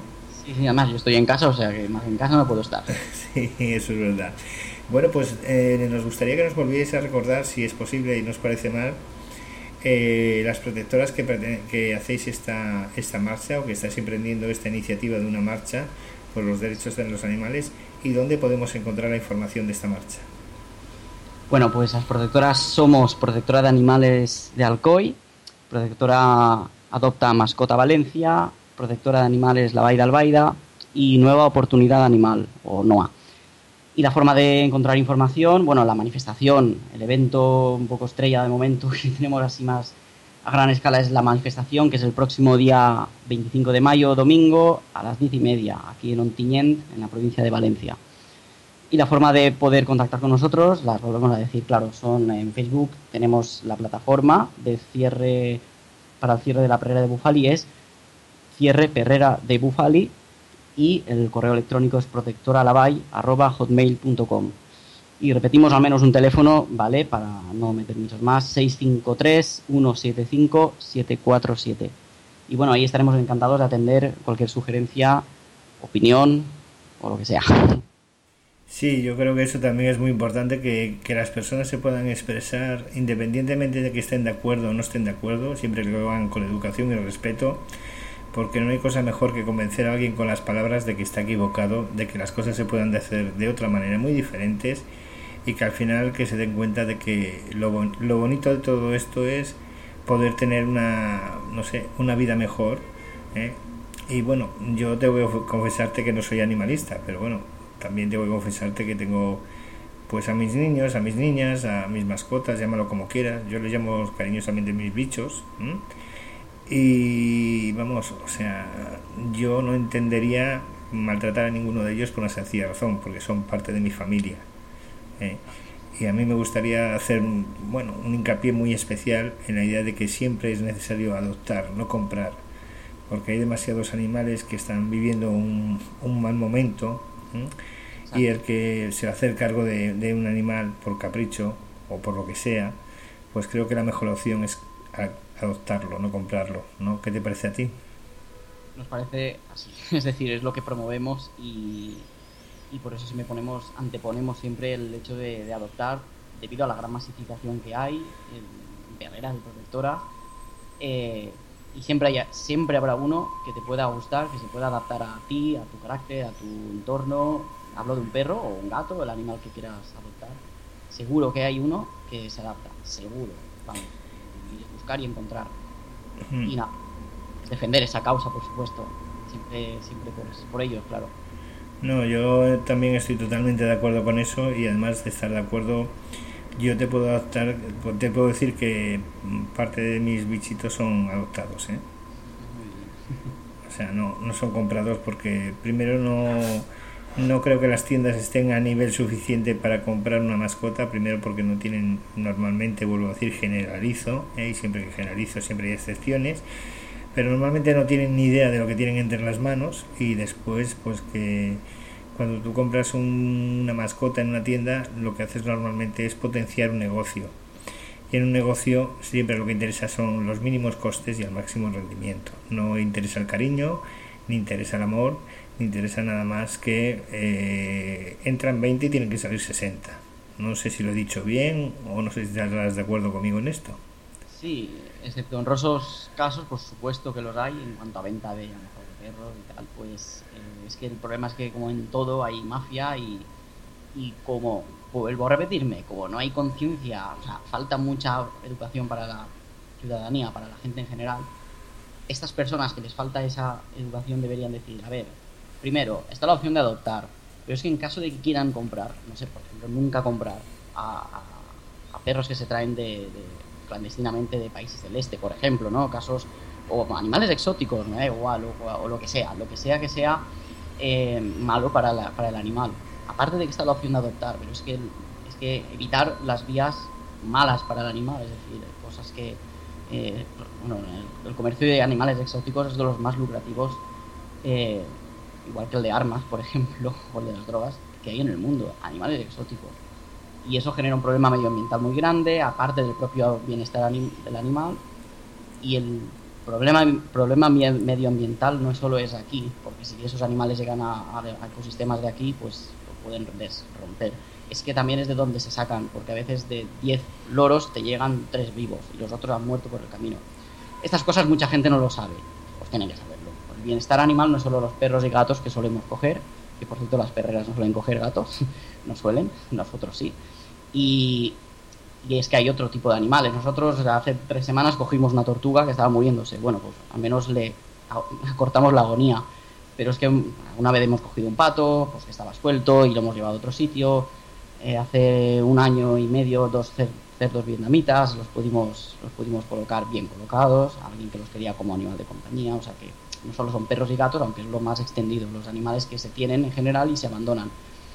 Sí, sí, además yo estoy en casa, o sea que más en casa no puedo estar. Sí, eso es verdad. Bueno, pues eh, nos gustaría que nos volvierais a recordar, si es posible y no os parece mal, eh, las protectoras que, que hacéis esta, esta marcha, o que estáis emprendiendo esta iniciativa de una marcha por los derechos de los animales, y dónde podemos encontrar la información de esta marcha. Bueno, pues las protectoras somos Protectora de Animales de Alcoy, Protectora Adopta Mascota Valencia, Protectora de Animales La Baida Albaida y Nueva Oportunidad Animal, o N O A. Y la forma de encontrar información, bueno, la manifestación, el evento un poco estrella de momento que tenemos así más a gran escala es la manifestación, que es el próximo día veinticinco de mayo, domingo, a las diez y media, aquí en Ontinyent, en la provincia de Valencia. Y la forma de poder contactar con nosotros, las volvemos a decir, claro, son en Facebook, tenemos la plataforma de cierre, para el cierre de la perrera de Bufali, es cierre perrera de Bufali, y el correo electrónico es protectoralavall arroba hotmail punto com. Y repetimos al menos un teléfono, ¿vale?, para no meter muchos más, seis cinco tres, uno siete cinco, siete cuatro siete. Y bueno, ahí estaremos encantados de atender cualquier sugerencia, opinión o lo que sea. Sí, yo creo que eso también es muy importante, que, que las personas se puedan expresar independientemente de que estén de acuerdo o no estén de acuerdo, siempre que lo hagan con educación y respeto, porque no hay cosa mejor que convencer a alguien con las palabras de que está equivocado, de que las cosas se puedan hacer de otra manera, muy diferentes, y que al final que se den cuenta de que lo, lo bonito de todo esto es poder tener una, no sé, una vida mejor, ¿eh? Y bueno, yo tengo que confesarte que no soy animalista, pero bueno, también tengo que confesarte que tengo pues a mis niños, a mis niñas, a mis mascotas, llámalo como quieras, yo les llamo cariñosamente mis bichos, ¿eh? Y vamos, o sea, yo no entendería maltratar a ninguno de ellos por una sencilla razón, porque son parte de mi familia, ¿eh? Y a mí me gustaría hacer un, bueno, un hincapié muy especial en la idea de que siempre es necesario adoptar, no comprar, porque hay demasiados animales que están viviendo un, un mal momento, ¿eh? Y el que se va a hacer cargo de, de un animal por capricho o por lo que sea, pues creo que la mejor opción es adoptarlo, no comprarlo, ¿no? ¿Qué te parece a ti? Nos parece así, es decir, es lo que promovemos y, y por eso si me ponemos, anteponemos siempre el hecho de, de adoptar, debido a la gran masificación que hay en perreras y protectoras, eh, y siempre, haya, siempre habrá uno que te pueda gustar, que se pueda adaptar a ti, a tu carácter, a tu entorno. Hablo de un perro o un gato o el animal que quieras adoptar. Seguro que hay uno que se adapta, seguro, vamos. Y buscar y encontrar. Mm. Y nada, defender esa causa, por supuesto, siempre, siempre por, por ellos, claro. No, yo también estoy totalmente de acuerdo con eso, y además de estar de acuerdo, yo te puedo adoptar, te puedo decir que parte de mis bichitos son adoptados, ¿eh? O sea, no, no son comprados, porque primero no, no creo que las tiendas estén a nivel suficiente para comprar una mascota, primero porque no tienen, normalmente, vuelvo a decir, generalizo, ¿eh? Y siempre que generalizo siempre hay excepciones, pero normalmente no tienen ni idea de lo que tienen entre las manos, y después pues que cuando tú compras un, una mascota en una tienda, lo que haces normalmente es potenciar un negocio, y en un negocio siempre lo que interesa son los mínimos costes y el máximo rendimiento. No interesa el cariño, ni interesa el amor, ni interesa nada más que eh, entran veinte y tienen que salir sesenta. No sé si lo he dicho bien, o no sé si estarás de acuerdo conmigo en esto. Sí, excepto honrosos casos, por supuesto que los hay en cuanto a venta de, a lo mejor, de perros y tal, pues eh, es que el problema es que como en todo hay mafia, y, y como, vuelvo a repetirme, como no hay conciencia, o sea, falta mucha educación para la ciudadanía, para la gente en general. Estas personas que les falta esa educación deberían decir, a ver, primero, está la opción de adoptar, pero es que en caso de que quieran comprar, no sé, por ejemplo, nunca comprar a, a, a perros que se traen de, de clandestinamente de países del este, por ejemplo, ¿no? Casos, o animales exóticos, me da igual, o, o lo que sea, lo que sea que sea eh, malo para, la, para el animal. Aparte de que está la opción de adoptar, pero es que, es que evitar las vías malas para el animal, es decir, cosas que, eh, bueno, el, el comercio de animales exóticos es de los más lucrativos, eh, igual que el de armas, por ejemplo, o el de las drogas, que hay en el mundo, animales exóticos. Y eso genera un problema medioambiental muy grande, aparte del propio bienestar anim- del animal, y el, problema, problema medioambiental no solo es aquí, porque si esos animales llegan a, a ecosistemas de aquí, pues lo pueden romper. Es que también es de donde se sacan, porque a veces de diez loros te llegan tres vivos y los otros han muerto por el camino. Estas cosas mucha gente no lo sabe, pues tienen que saberlo. El bienestar animal no es solo los perros y gatos que solemos coger, que por cierto las perreras no suelen coger gatos, no suelen, nosotros sí. Y, y es que hay otro tipo de animales. Nosotros hace tres semanas cogimos una tortuga que estaba muriéndose. Bueno, pues al menos le cortamos la agonía. Pero es que una vez hemos cogido un pato, pues que estaba suelto y lo hemos llevado a otro sitio. Eh, hace un año y medio dos cerdos vietnamitas, los pudimos, los pudimos colocar bien colocados, a alguien que los quería como animal de compañía. O sea que no solo son perros y gatos, aunque es lo más extendido, los animales que se tienen en general y se abandonan.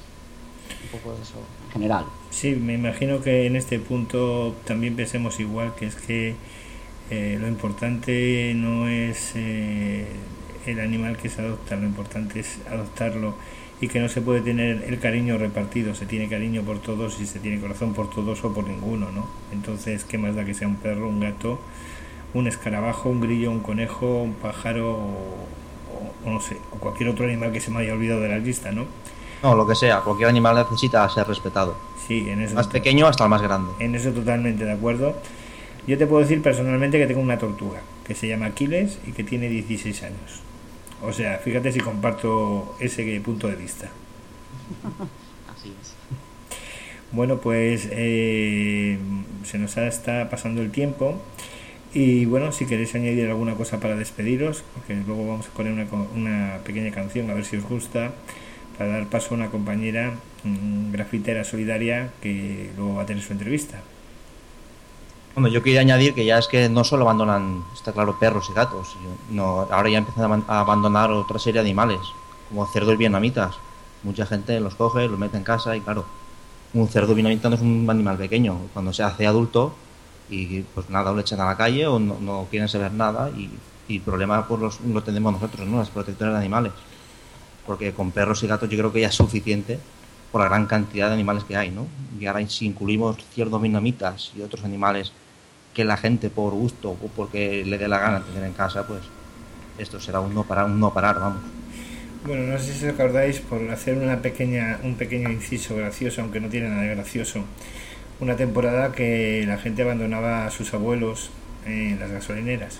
Un poco de eso en general. Sí, me imagino que en este punto también pensemos igual, que es que eh, lo importante no es eh, el animal que se adopta, lo importante es adoptarlo, y que no se puede tener el cariño repartido, se tiene cariño por todos y se tiene corazón por todos o por ninguno, ¿no? Entonces, ¿qué más da que sea un perro, un gato, un escarabajo, un grillo, un conejo, un pájaro o, o, o no sé, o cualquier otro animal que se me haya olvidado de la lista, ¿no? No, lo que sea, cualquier animal necesita ser respetado. Sí, en eso. Más pequeño hasta el más grande. En eso totalmente de acuerdo. Yo te puedo decir personalmente que tengo una tortuga que se llama Aquiles y que tiene dieciséis años. O sea, fíjate si comparto ese punto de vista. Así es. Bueno, pues eh, se nos está pasando el tiempo. Y bueno, si queréis añadir alguna cosa para despediros, porque luego vamos a poner una, una pequeña canción, a ver si os gusta, para dar paso a una compañera um, grafitera solidaria que luego va a tener su entrevista. Bueno, yo quería añadir que ya es que no solo abandonan, está claro, perros y gatos, no, ahora ya empiezan a abandonar otra serie de animales, como cerdos vietnamitas. Mucha gente los coge, los mete en casa y claro, un cerdo vietnamita no es un animal pequeño. Cuando se hace adulto y pues nada, o le echan a la calle o no, no quieren saber nada y, y el problema pues los, lo tenemos nosotros, ¿no? Las protectoras de animales. Porque con perros y gatos yo creo que ya es suficiente por la gran cantidad de animales que hay, ¿no? Y ahora si incluimos cerdos vietnamitas y otros animales que la gente por gusto o porque le dé la gana tener en casa, pues esto será un no parar, un no parar, vamos. Bueno, no sé si os acordáis, por hacer una pequeña, un pequeño inciso gracioso, aunque no tiene nada de gracioso, una temporada que la gente abandonaba a sus abuelos en las gasolineras.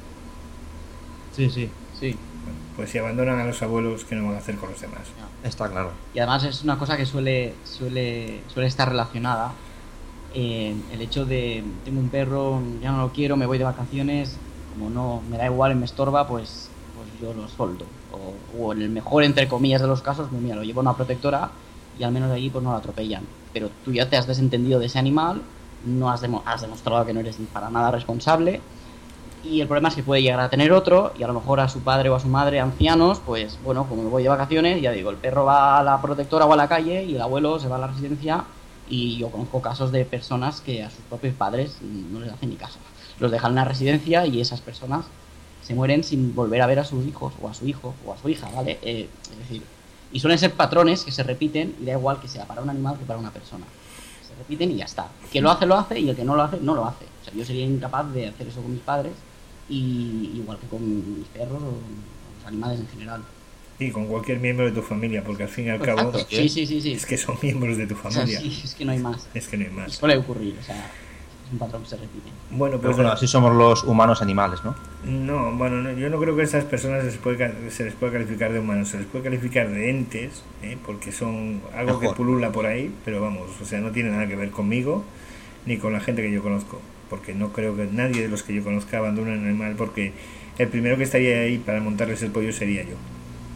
Sí, sí, sí. Bueno, pues si abandonan a los abuelos, ¿qué no van a hacer con los demás? No, está claro. Y además es una cosa que suele, suele, suele estar relacionada. Eh, el hecho de tengo un perro, ya no lo quiero, me voy de vacaciones, como no me da igual y me estorba, pues, pues yo lo solto. O, o en el mejor, entre comillas, de los casos, pues mira, lo llevo a una protectora y al menos de allí pues no lo atropellan. Pero tú ya te has desentendido de ese animal, no has, demo- has demostrado que no eres para nada responsable, y el problema es que puede llegar a tener otro y a lo mejor a su padre o a su madre ancianos, pues bueno, como me voy de vacaciones, ya digo, el perro va a la protectora o a la calle y el abuelo se va a la residencia. Y yo conozco casos de personas que a sus propios padres no les hacen ni caso. Los dejan en la residencia y esas personas se mueren sin volver a ver a sus hijos, o a su hijo, o a su hija, ¿vale? Eh, es decir, y suelen ser patrones que se repiten, y da igual que sea para un animal que para una persona. Se repiten y ya está. El que lo hace, lo hace, y el que no lo hace, no lo hace. O sea, yo sería incapaz de hacer eso con mis padres, y igual que con mis perros o los animales en general. Y con cualquier miembro de tu familia, porque al fin y al Exacto. cabo sí, sí, sí, sí. es que son miembros de tu familia. O sea, sí, es que no hay más. Es que no hay más. Y suele ocurrir, o sea, es un patrón que se repite. Bueno, pues Pero bueno, así somos los humanos animales, ¿no? No, bueno, no, yo no creo que a esas personas se les, puede, se les pueda calificar de humanos, se les puede calificar de entes, ¿eh? Porque son algo Mejor. que pulula por ahí, pero vamos, o sea, no tiene nada que ver conmigo ni con la gente que yo conozco, porque no creo que nadie de los que yo conozca abandone un animal, porque el primero que estaría ahí para montarles el pollo sería yo.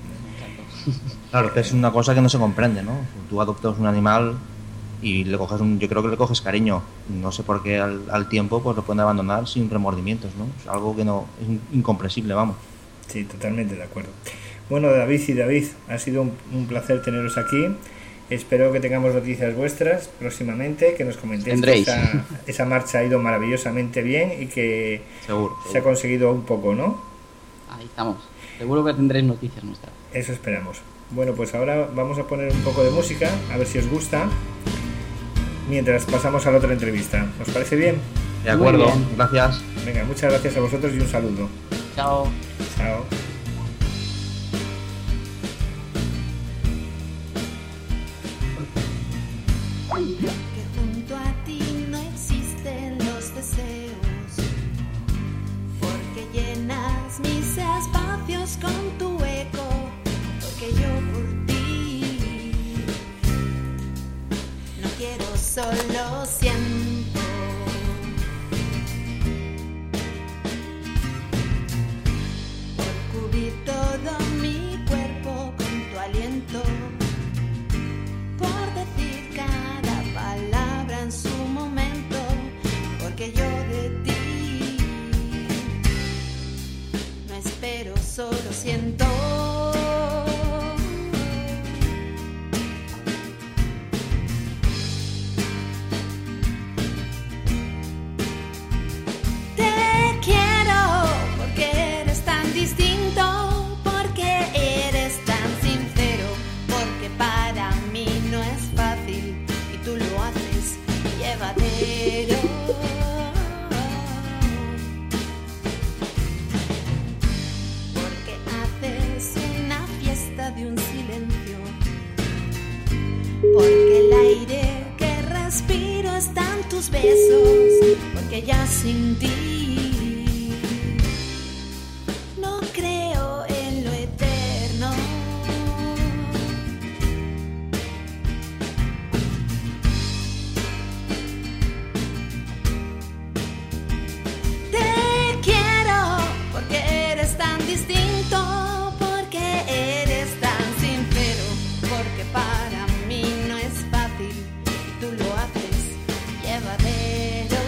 Claro, que es una cosa que no se comprende, ¿no? Tú adoptas un animal y le coges un, yo creo que le coges cariño. No sé por qué al, al tiempo pues lo pueden abandonar sin remordimientos, ¿no? Es algo que no es incomprensible, vamos. Sí, totalmente de acuerdo. Bueno, David y David, ha sido un, un placer teneros aquí. Espero que tengamos noticias vuestras próximamente, que nos comentéis que esa, esa marcha ha ido maravillosamente bien y que seguro, se seguro. ha conseguido un poco, ¿no? Ahí estamos. Seguro que tendréis noticias nuestras. Eso esperamos. Bueno, pues ahora vamos a poner un poco de música, a ver si os gusta, mientras pasamos a la otra entrevista. ¿Os parece bien? De acuerdo, gracias. Venga, muchas gracias a vosotros y un saludo. Chao. Chao. Que junto a ti no existen los deseos, porque llenas mis espacios con tu eco, porque yo por ti no quiero, solo siento. Por cubrir todo mi cuerpo con tu aliento, por decir cada palabra en su momento, porque yo de ti no espero, solo siento. Te quiero porque eres tan distinto, porque eres tan sincero, porque para mí no es fácil y tú lo haces llevadero. Porque haces una fiesta de un silencio, porque el aire que respiro están tus besos, porque ya sin ti no creo en lo eterno. Te quiero porque eres tan distinto, porque eres tan sincero, porque para mí no es fácil y tú lo haces llevadero.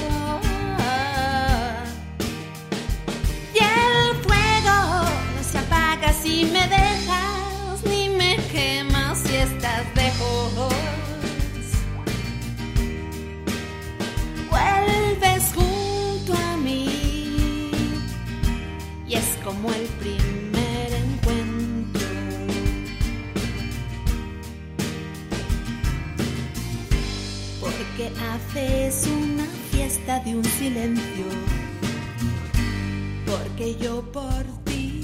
Y el fuego no se apaga si me dejas, ni me quemas si estás lejos. Vuelves junto a mí y es como el primer encuentro. Porque haces una fiesta de un silencio, porque yo por ti,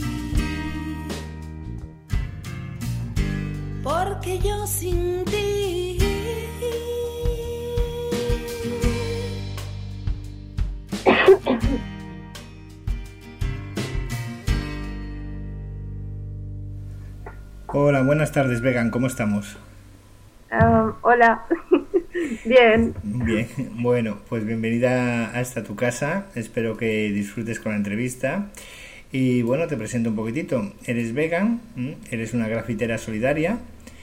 porque yo sin ti. Hola, buenas tardes, Vegan, ¿cómo estamos? Uh, hola, bien. Bien, bueno, pues bienvenida a esta tu casa, espero que disfrutes con la entrevista. Y bueno, te presento un poquitito. Eres vegan, ¿m? Eres una grafitera solidaria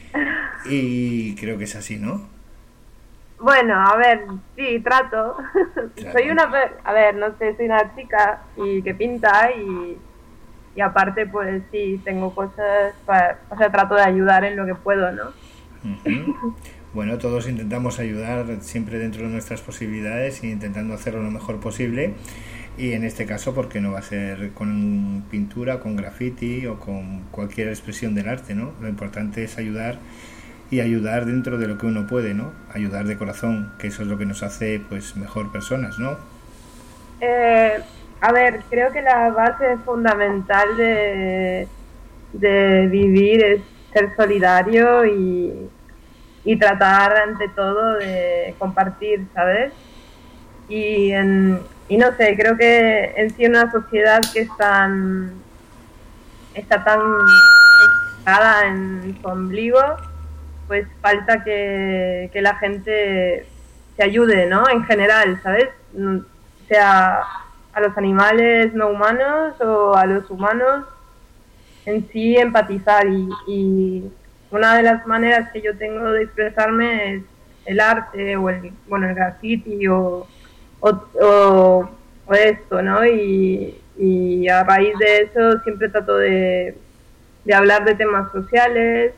y creo que es así, ¿no? Bueno, a ver, sí, trato. Claro. Soy una, pe- a ver, no sé, soy una chica y que pinta y, y aparte pues sí, tengo cosas para, o sea, trato de ayudar en lo que puedo, ¿no? Uh-huh. Bueno, todos intentamos ayudar siempre dentro de nuestras posibilidades y intentando hacerlo lo mejor posible. Y en este caso, ¿por qué no va a ser con pintura, con graffiti o con cualquier expresión del arte, ¿no? Lo importante es ayudar y ayudar dentro de lo que uno puede, ¿no? Ayudar de corazón, que eso es lo que nos hace pues mejor personas, ¿no? Eh, a ver, creo que la base fundamental de, de vivir es ser solidario y, y tratar ante todo de compartir, ¿sabes? Y, en, y no sé, creo que en sí una sociedad que es tan, está tan enfocada en su ombligo, pues falta que, que la gente se ayude, ¿no? En general, ¿sabes? Sea a los animales no humanos o a los humanos, en sí empatizar y, y una de las maneras que yo tengo de expresarme es el arte o el, bueno, el graffiti o, o, o, o esto, ¿no? Y, y a raíz de eso siempre trato de, de hablar de temas sociales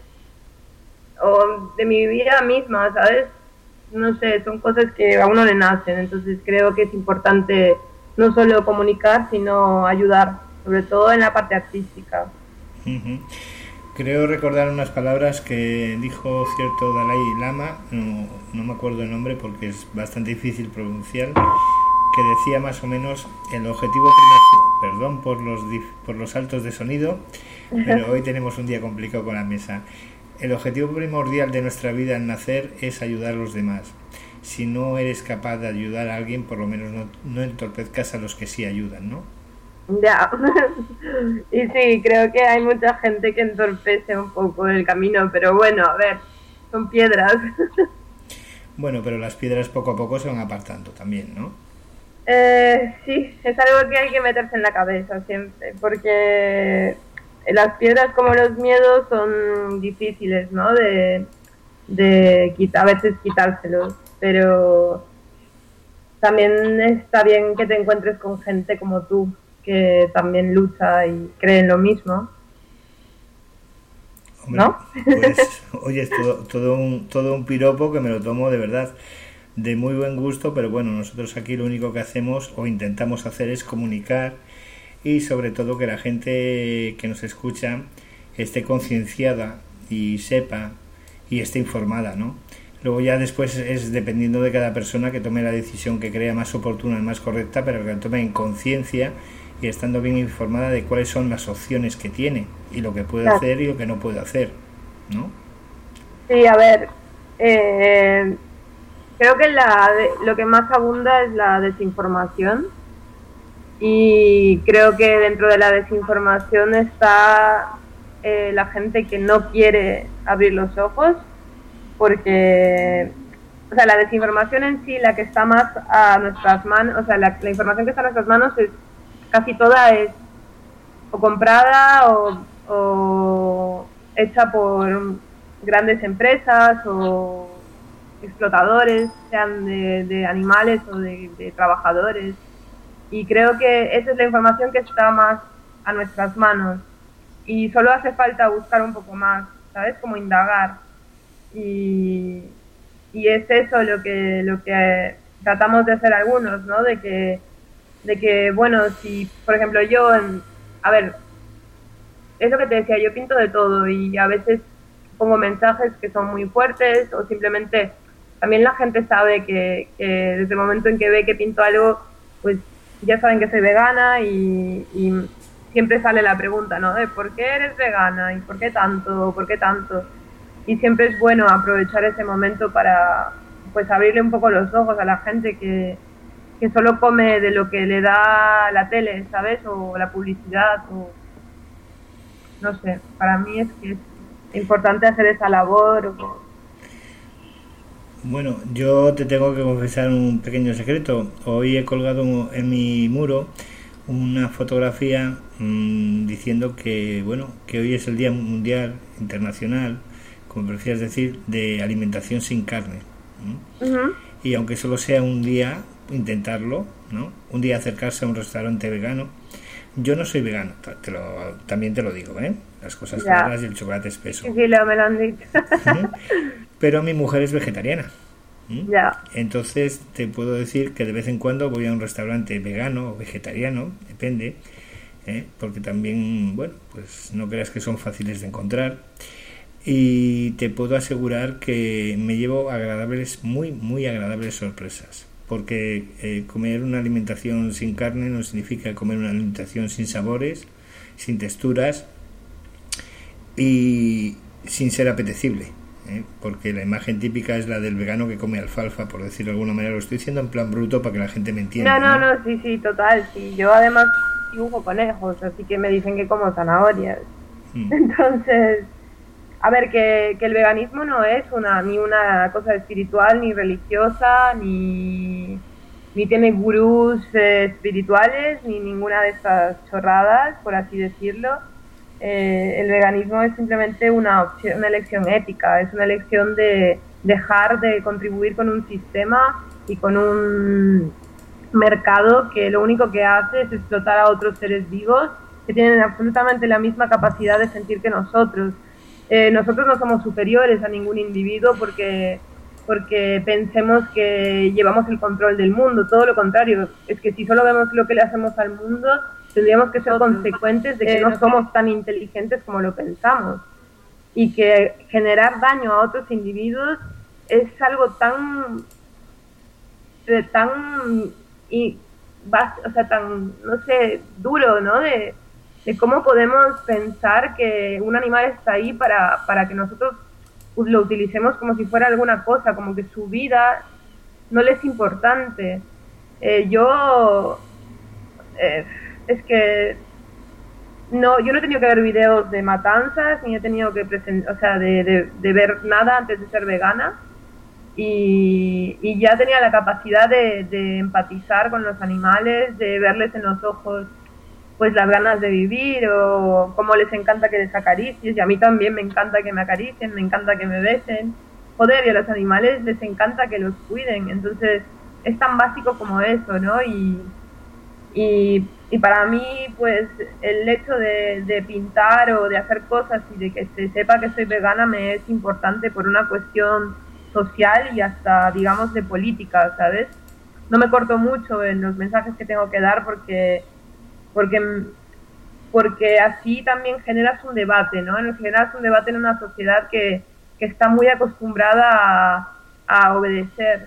o de mi vida misma, ¿sabes? No sé, son cosas que a uno le nacen, entonces creo que es importante no solo comunicar, sino ayudar, sobre todo en la parte artística. Uh-huh. Creo recordar unas palabras que dijo cierto Dalai Lama, no, no me acuerdo el nombre porque es bastante difícil pronunciar, que decía más o menos el objetivo primordial, perdón por los, por los saltos de sonido, pero hoy tenemos un día complicado con la mesa. El objetivo primordial de nuestra vida al nacer es ayudar a los demás. Si no eres capaz de ayudar a alguien, por lo menos no, no entorpezcas a los que sí ayudan, ¿no? Ya, y sí, creo que hay mucha gente que entorpece un poco el camino, pero bueno, a ver, son piedras. Bueno, pero las piedras poco a poco se van apartando también, ¿no? Eh, sí, es algo que hay que meterse en la cabeza siempre, porque las piedras como los miedos son difíciles, ¿no? De, de quitar, a veces quitárselos, pero también está bien que te encuentres con gente como tú, que también lucha y cree en lo mismo. Hombre, ¿no? Pues, oye, es todo, todo, un, todo un piropo que me lo tomo de verdad de muy buen gusto, pero bueno, nosotros aquí lo único que hacemos o intentamos hacer es comunicar y sobre todo que la gente que nos escucha esté concienciada y sepa y esté informada, ¿no? Luego ya después es dependiendo de cada persona que tome la decisión que crea más oportuna y más correcta, pero que tome en conciencia y estando bien informada de cuáles son las opciones que tiene y lo que puede claro. hacer y lo que no puede hacer, ¿no? Sí, a ver, eh, creo que la, lo que más abunda es la desinformación y creo que dentro de la desinformación está eh, la gente que no quiere abrir los ojos porque, o sea, la desinformación en sí, la que está más a nuestras manos, o sea, la, la información que está a nuestras manos es casi toda es o comprada o, o hecha por grandes empresas o explotadores, sean de, de animales o de, de trabajadores. Y creo que esa es la información que está más a nuestras manos. Y solo hace falta buscar un poco más, ¿sabes? Como indagar. Y, y es eso lo que, lo que tratamos de hacer algunos, ¿no? De que de que, bueno, si, por ejemplo, yo, en, a ver, es lo que te decía, yo pinto de todo y a veces pongo mensajes que son muy fuertes o simplemente también la gente sabe que, que desde el momento en que ve que pinto algo, pues ya saben que soy vegana y, y siempre sale la pregunta, ¿no? De ¿por qué eres vegana? ¿Y por qué tanto? ¿Por qué tanto? Y siempre es bueno aprovechar ese momento para, pues, abrirle un poco los ojos a la gente que que solo come de lo que le da la tele, ¿sabes? O la publicidad, o no sé, para mí es que es importante hacer esa labor. O... Bueno, yo te tengo que confesar un pequeño secreto. Hoy he colgado en mi muro una fotografía mmm, diciendo que, bueno, que hoy es el Día Mundial Internacional, como prefieras decir, de alimentación sin carne. ¿Mm? Uh-huh. Y aunque solo sea un día, intentarlo, ¿no? Un día acercarse a un restaurante vegano. Yo no soy vegano, te lo, también te lo digo, ¿eh? Las cosas claras y el chocolate espeso. Sí, lo me lo han dicho. ¿Mm? Pero mi mujer es vegetariana. ¿Mm? Ya. Entonces te puedo decir que de vez en cuando voy a un restaurante vegano o vegetariano, depende, ¿eh? Porque también, bueno, pues no creas que son fáciles de encontrar. Y te puedo asegurar que me llevo agradables, muy, muy agradables sorpresas. Porque eh, comer una alimentación sin carne no significa comer una alimentación sin sabores, sin texturas y sin ser apetecible, ¿eh? Porque la imagen típica es la del vegano que come alfalfa, por decirlo de alguna manera. Lo estoy diciendo en plan bruto para que la gente me entienda. No, no, no, no sí, sí, total. Sí. Yo además dibujo conejos, así que me dicen que como zanahorias. Mm. Entonces... A ver, que, que el veganismo no es una ni una cosa espiritual, ni religiosa, ni, ni tiene gurús eh, espirituales, ni ninguna de estas chorradas, por así decirlo. Eh, el veganismo es simplemente una opción, una elección ética, es una elección de dejar de contribuir con un sistema y con un mercado que lo único que hace es explotar a otros seres vivos que tienen absolutamente la misma capacidad de sentir que nosotros. Eh, nosotros no somos superiores a ningún individuo porque, porque pensemos que llevamos el control del mundo, todo lo contrario, es que si solo vemos lo que le hacemos al mundo, tendríamos que ser consecuentes de que no somos tan inteligentes como lo pensamos y que generar daño a otros individuos es algo tan, tan y o sea, tan, no sé, duro, ¿no? De, de cómo podemos pensar que un animal está ahí para, para que nosotros lo utilicemos como si fuera alguna cosa, como que su vida no le es importante. Eh, yo, eh, es que, no, yo no he tenido que ver videos de matanzas, ni he tenido que presentar, o sea, de, de, de ver nada antes de ser vegana. Y, y ya tenía la capacidad de, de empatizar con los animales, de verles en los ojos pues las ganas de vivir o cómo les encanta que les acaricies, y a mí también me encanta que me acaricien, me encanta que me besen, joder, y a los animales les encanta que los cuiden, entonces es tan básico como eso, ¿no? Y, y, y para mí pues el hecho de, de pintar o de hacer cosas y de que se sepa que soy vegana me es importante por una cuestión social y hasta, digamos, de política, ¿sabes? No me corto mucho en los mensajes que tengo que dar porque porque porque así también generas un debate, ¿no? Generas un debate en una sociedad que, que está muy acostumbrada a, a obedecer.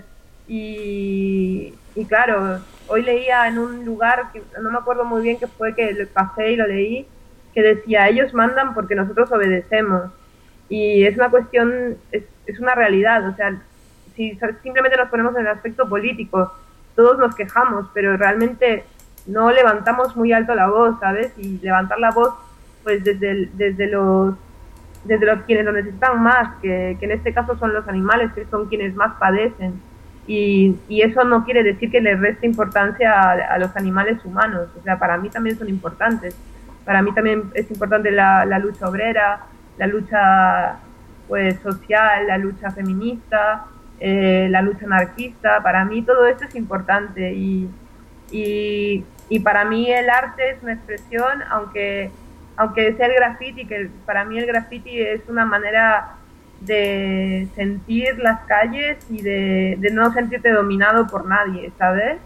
Y, y claro, hoy leía en un lugar, que no me acuerdo muy bien qué fue, que lo pasé y lo leí, que decía, ellos mandan porque nosotros obedecemos. Y es una cuestión, es, es una realidad, o sea, si simplemente nos ponemos en el aspecto político, todos nos quejamos, pero realmente no levantamos muy alto la voz, ¿sabes? Y levantar la voz, pues desde, el, desde los desde los quienes lo necesitan más, que, que en este caso son los animales, que son quienes más padecen. Y, y eso no quiere decir que les reste importancia a, a los animales humanos, o sea, para mí también son importantes. Para mí también es importante la, la lucha obrera, la lucha pues social, la lucha feminista, eh, la lucha anarquista. Para mí todo esto es importante y, y, y para mí el arte es una expresión, aunque aunque sea el graffiti, que para mí el graffiti es una manera de sentir las calles y de, de no sentirte dominado por nadie, ¿sabes?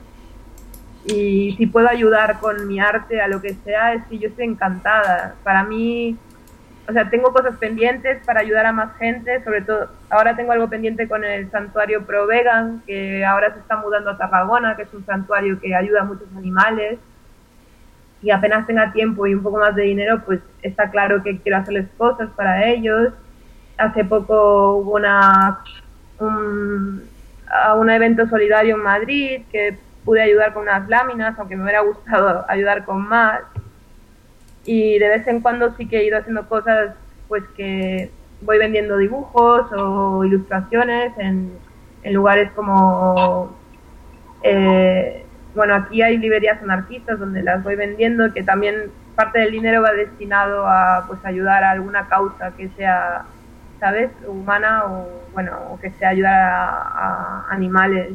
Y si puedo ayudar con mi arte a lo que sea, es que yo estoy encantada. Para mí, o sea, tengo cosas pendientes para ayudar a más gente, sobre todo, ahora tengo algo pendiente con el santuario Pro Vegan, que ahora se está mudando a Tarragona, que es un santuario que ayuda a muchos animales, y apenas tenga tiempo y un poco más de dinero, pues está claro que quiero hacerles cosas para ellos. Hace poco hubo una un, un evento solidario en Madrid, que pude ayudar con unas láminas, aunque me hubiera gustado ayudar con más. Y de vez en cuando sí que he ido haciendo cosas, pues que voy vendiendo dibujos o ilustraciones en, en lugares como... Eh, bueno, aquí hay librerías anarquistas donde las voy vendiendo, que también parte del dinero va destinado a pues ayudar a alguna causa que sea, ¿sabes?, humana, o bueno, o que sea ayudar a, a animales.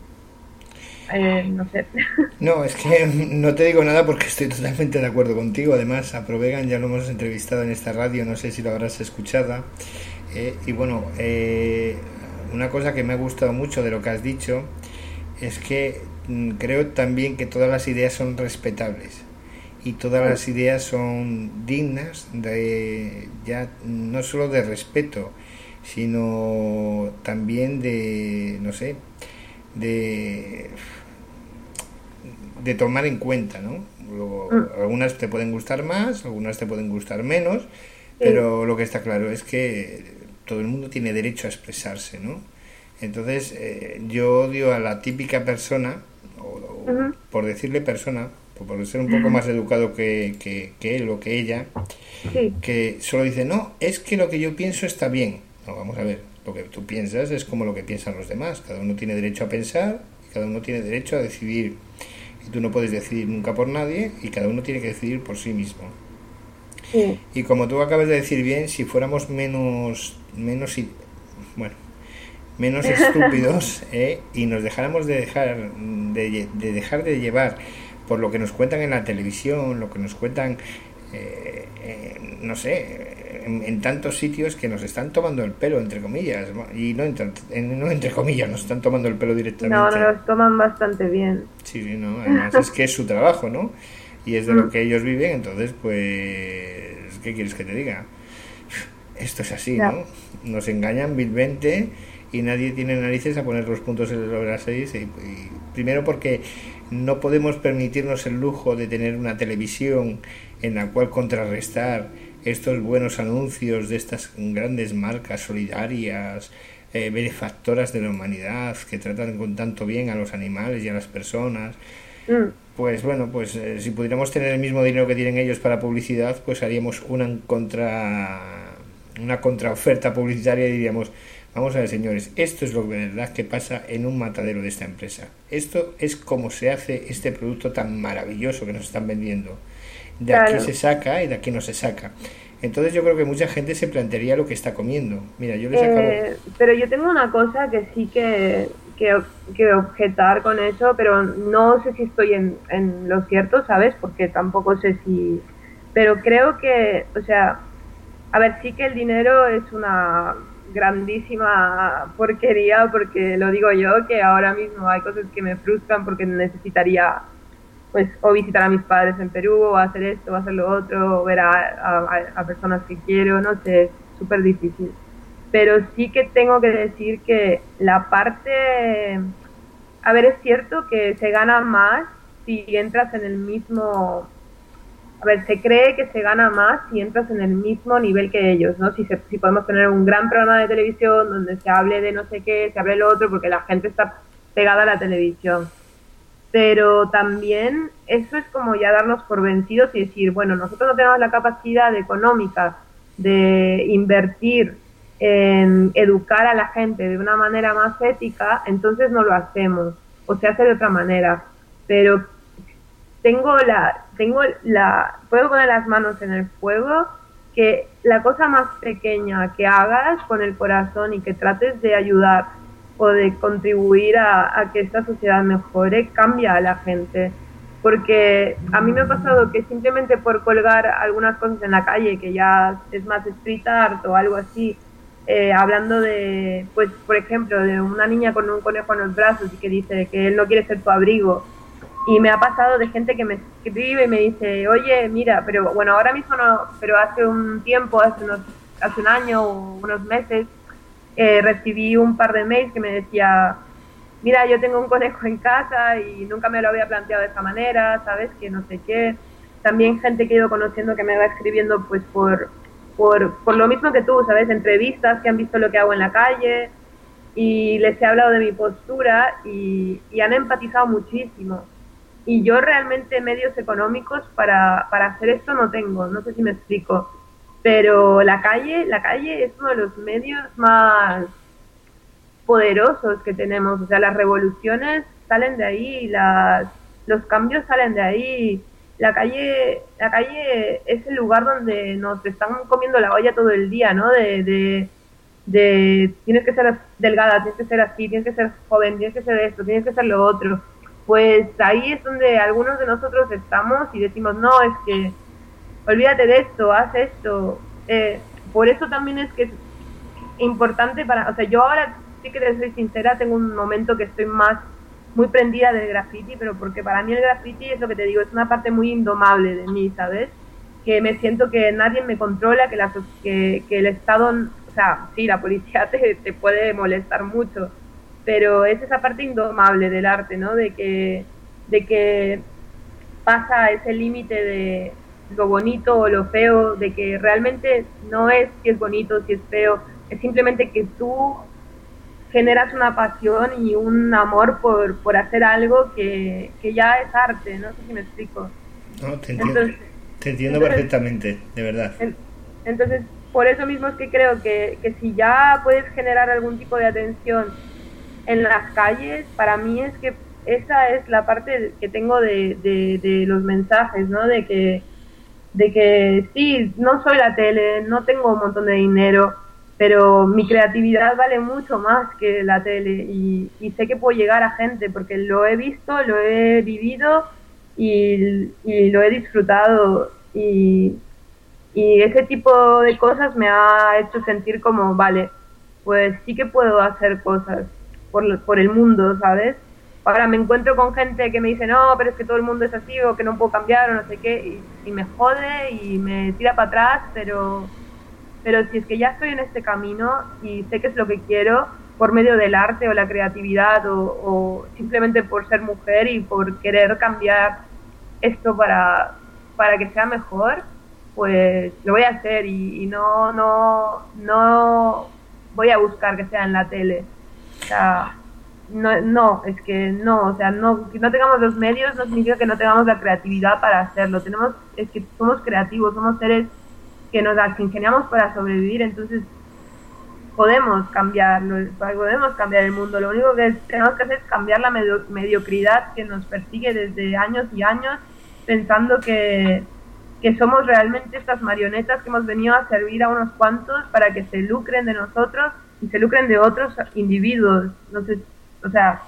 Eh, no sé. No, es que no te digo nada porque estoy totalmente de acuerdo contigo. Además, a Pro Vegan ya lo hemos entrevistado en esta radio, no sé si lo habrás escuchado. Eh, y bueno, eh, una cosa que me ha gustado mucho de lo que has dicho es que mm, creo también que todas las ideas son respetables y todas las ideas son dignas de, ya no solo de respeto, sino también de, no sé, de de tomar en cuenta, ¿no? Luego, mm. algunas te pueden gustar más, algunas te pueden gustar menos, sí. Pero lo que está claro es que todo el mundo tiene derecho a expresarse, ¿no? Entonces, eh, yo odio a la típica persona, o, o uh-huh. por decirle persona, por ser un poco más educado que, que, que él o que ella, sí. que solo dice, no, es que lo que yo pienso está bien. No, vamos a ver, lo que tú piensas es como lo que piensan los demás. Cada uno tiene derecho a pensar, cada uno tiene derecho a decidir. Y tú no puedes decidir nunca por nadie, y cada uno tiene que decidir por sí mismo. Sí. Y como tú acabas de decir bien, si fuéramos menos, menos, bueno, menos estúpidos, ¿eh? y nos dejáramos de dejar de, de dejar de llevar por lo que nos cuentan en la televisión, lo que nos cuentan, eh, eh, no sé, en, en tantos sitios que nos están tomando el pelo, entre comillas, y no entre, no entre comillas, nos están tomando el pelo directamente. No, no los toman bastante bien. Sí, sí, no, además es que es su trabajo, ¿no? Y es de lo que ellos viven, entonces, pues, ¿qué quieres que te diga? Esto es así, ¿no? Nos engañan vilmente y nadie tiene narices a poner los puntos sobre las series. Y, y, primero porque no podemos permitirnos el lujo de tener una televisión en la cual contrarrestar estos buenos anuncios de estas grandes marcas solidarias, eh, benefactoras de la humanidad, que tratan con tanto bien a los animales y a las personas. Mm. Pues bueno, pues eh, si pudiéramos tener el mismo dinero que tienen ellos para publicidad, pues haríamos una contra una contraoferta publicitaria y diríamos: vamos a ver, señores, esto es lo de verdad que pasa en un matadero de esta empresa. Esto es como se hace este producto tan maravilloso que nos están vendiendo. De claro. Aquí se saca y de aquí no se saca. Entonces yo creo que mucha gente se plantearía lo que está comiendo. Mira, yo les acabo... Eh, pero yo tengo una cosa que sí que, que, que objetar con eso, pero no sé si estoy en, en lo cierto, ¿sabes? Porque tampoco sé si... Pero creo que, o sea, a ver, sí que el dinero es una grandísima porquería, porque lo digo yo, que ahora mismo hay cosas que me frustran porque necesitaría... pues o visitar a mis padres en Perú, o hacer esto, o hacer lo otro, o ver a, a, a personas que quiero, no sé, es súper difícil. Pero sí que tengo que decir que la parte... A ver, es cierto que se gana más si entras en el mismo... A ver, se cree que se gana más si entras en el mismo nivel que ellos, ¿no? Si, se, si podemos tener un gran programa de televisión donde se hable de no sé qué, se hable lo otro, porque la gente está pegada a la televisión. Pero también eso es como ya darnos por vencidos y decir, bueno, nosotros no tenemos la capacidad económica de invertir en educar a la gente de una manera más ética, entonces no lo hacemos, o se hace de otra manera. Pero tengo la, tengo la, puedo poner las manos en el fuego que la cosa más pequeña que hagas con el corazón y que trates de ayudar o de contribuir a, a que esta sociedad mejore, cambia a la gente. Porque a mí me ha pasado que simplemente por colgar algunas cosas en la calle, que ya es más street art o algo así, eh, hablando de, pues por ejemplo, de una niña con un conejo en los brazos y que dice que él no quiere ser tu abrigo, y me ha pasado de gente que me escribe y me dice, oye, mira, pero bueno, ahora mismo no, pero hace un tiempo, hace, unos, hace un año o unos meses, Eh, recibí un par de mails que me decía, mira, yo tengo un conejo en casa y nunca me lo había planteado de esta manera, ¿sabes? Que no sé qué. También gente que he ido conociendo que me va escribiendo pues por, por, por lo mismo que tú, ¿sabes? Entrevistas que han visto lo que hago en la calle y les he hablado de mi postura y, y han empatizado muchísimo. Y yo realmente medios económicos para, para hacer esto no tengo, no sé si me explico. Pero la calle, la calle es uno de los medios más poderosos que tenemos. O sea, las revoluciones salen de ahí, las, los cambios salen de ahí. La calle, la calle es el lugar donde nos están comiendo la olla todo el día, ¿no? De, de, de tienes que ser delgada, tienes que ser así, tienes que ser joven, tienes que ser esto, tienes que ser lo otro. Pues ahí es donde algunos de nosotros estamos y decimos, no, es que olvídate de esto, haz esto. Eh, por eso también es que es importante para... O sea, yo ahora sí que te soy sincera, tengo un momento que estoy más muy prendida del graffiti, pero porque para mí el graffiti es lo que te digo, es una parte muy indomable de mí, ¿sabes? Que me siento que nadie me controla, que, la, que, que el Estado... O sea, sí, la policía te, te puede molestar mucho, pero es esa parte indomable del arte, ¿no? De que, de que pasa ese límite de lo bonito o lo feo, de que realmente no es si es bonito, si es feo, es simplemente que tú generas una pasión y un amor por, por hacer algo que, que ya es arte, no sé si me explico. No, te entiendo, entonces, te entiendo entonces, perfectamente, de verdad. Entonces, por eso mismo es que creo que, que si ya puedes generar algún tipo de atención en las calles, para mí es que esa es la parte que tengo de, de, de los mensajes, ¿no? De que de que sí, no soy la tele, no tengo un montón de dinero, pero mi creatividad vale mucho más que la tele y, y sé que puedo llegar a gente porque lo he visto, lo he vivido y, y lo he disfrutado y, y ese tipo de cosas me ha hecho sentir como, vale, pues sí que puedo hacer cosas por, por el mundo, ¿sabes? Ahora me encuentro con gente que me dice, no, pero es que todo el mundo es así o que no puedo cambiar o no sé qué, y, y me jode y me tira para atrás, pero, pero si es que ya estoy en este camino y sé que es lo que quiero, por medio del arte o la creatividad o, o simplemente por ser mujer y por querer cambiar esto para, para que sea mejor, pues lo voy a hacer y, y no, no, no voy a buscar que sea en la tele. O sea, no, no, es que no, o sea, no, que no tengamos los medios no significa que no tengamos la creatividad para hacerlo. Tenemos, es que somos creativos, somos seres que nos las ingeniamos para sobrevivir, entonces podemos cambiarlo, podemos cambiar el mundo. Lo único que tenemos que hacer es cambiar la medio, mediocridad que nos persigue desde años y años, pensando que, que somos realmente estas marionetas que hemos venido a servir a unos cuantos para que se lucren de nosotros y se lucren de otros individuos. No sé, o sea,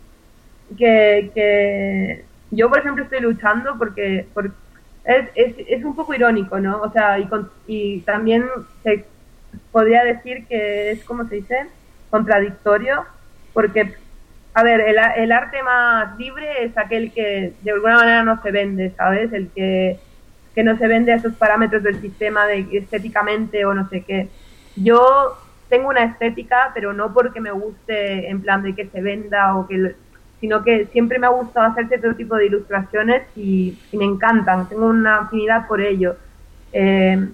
que, que yo, por ejemplo, estoy luchando porque, porque es, es, es un poco irónico, ¿no? O sea, y, con, y también se podría decir que es, ¿cómo se dice?, contradictorio, porque, a ver, el, el arte más libre es aquel que de alguna manera no se vende, ¿sabes? El que, que no se vende a esos parámetros del sistema de estéticamente o no sé qué. Yo tengo una estética, pero no porque me guste en plan de que se venda o que, sino que siempre me ha gustado hacer cierto tipo de ilustraciones y, y me encantan, tengo una afinidad por ello. Eh,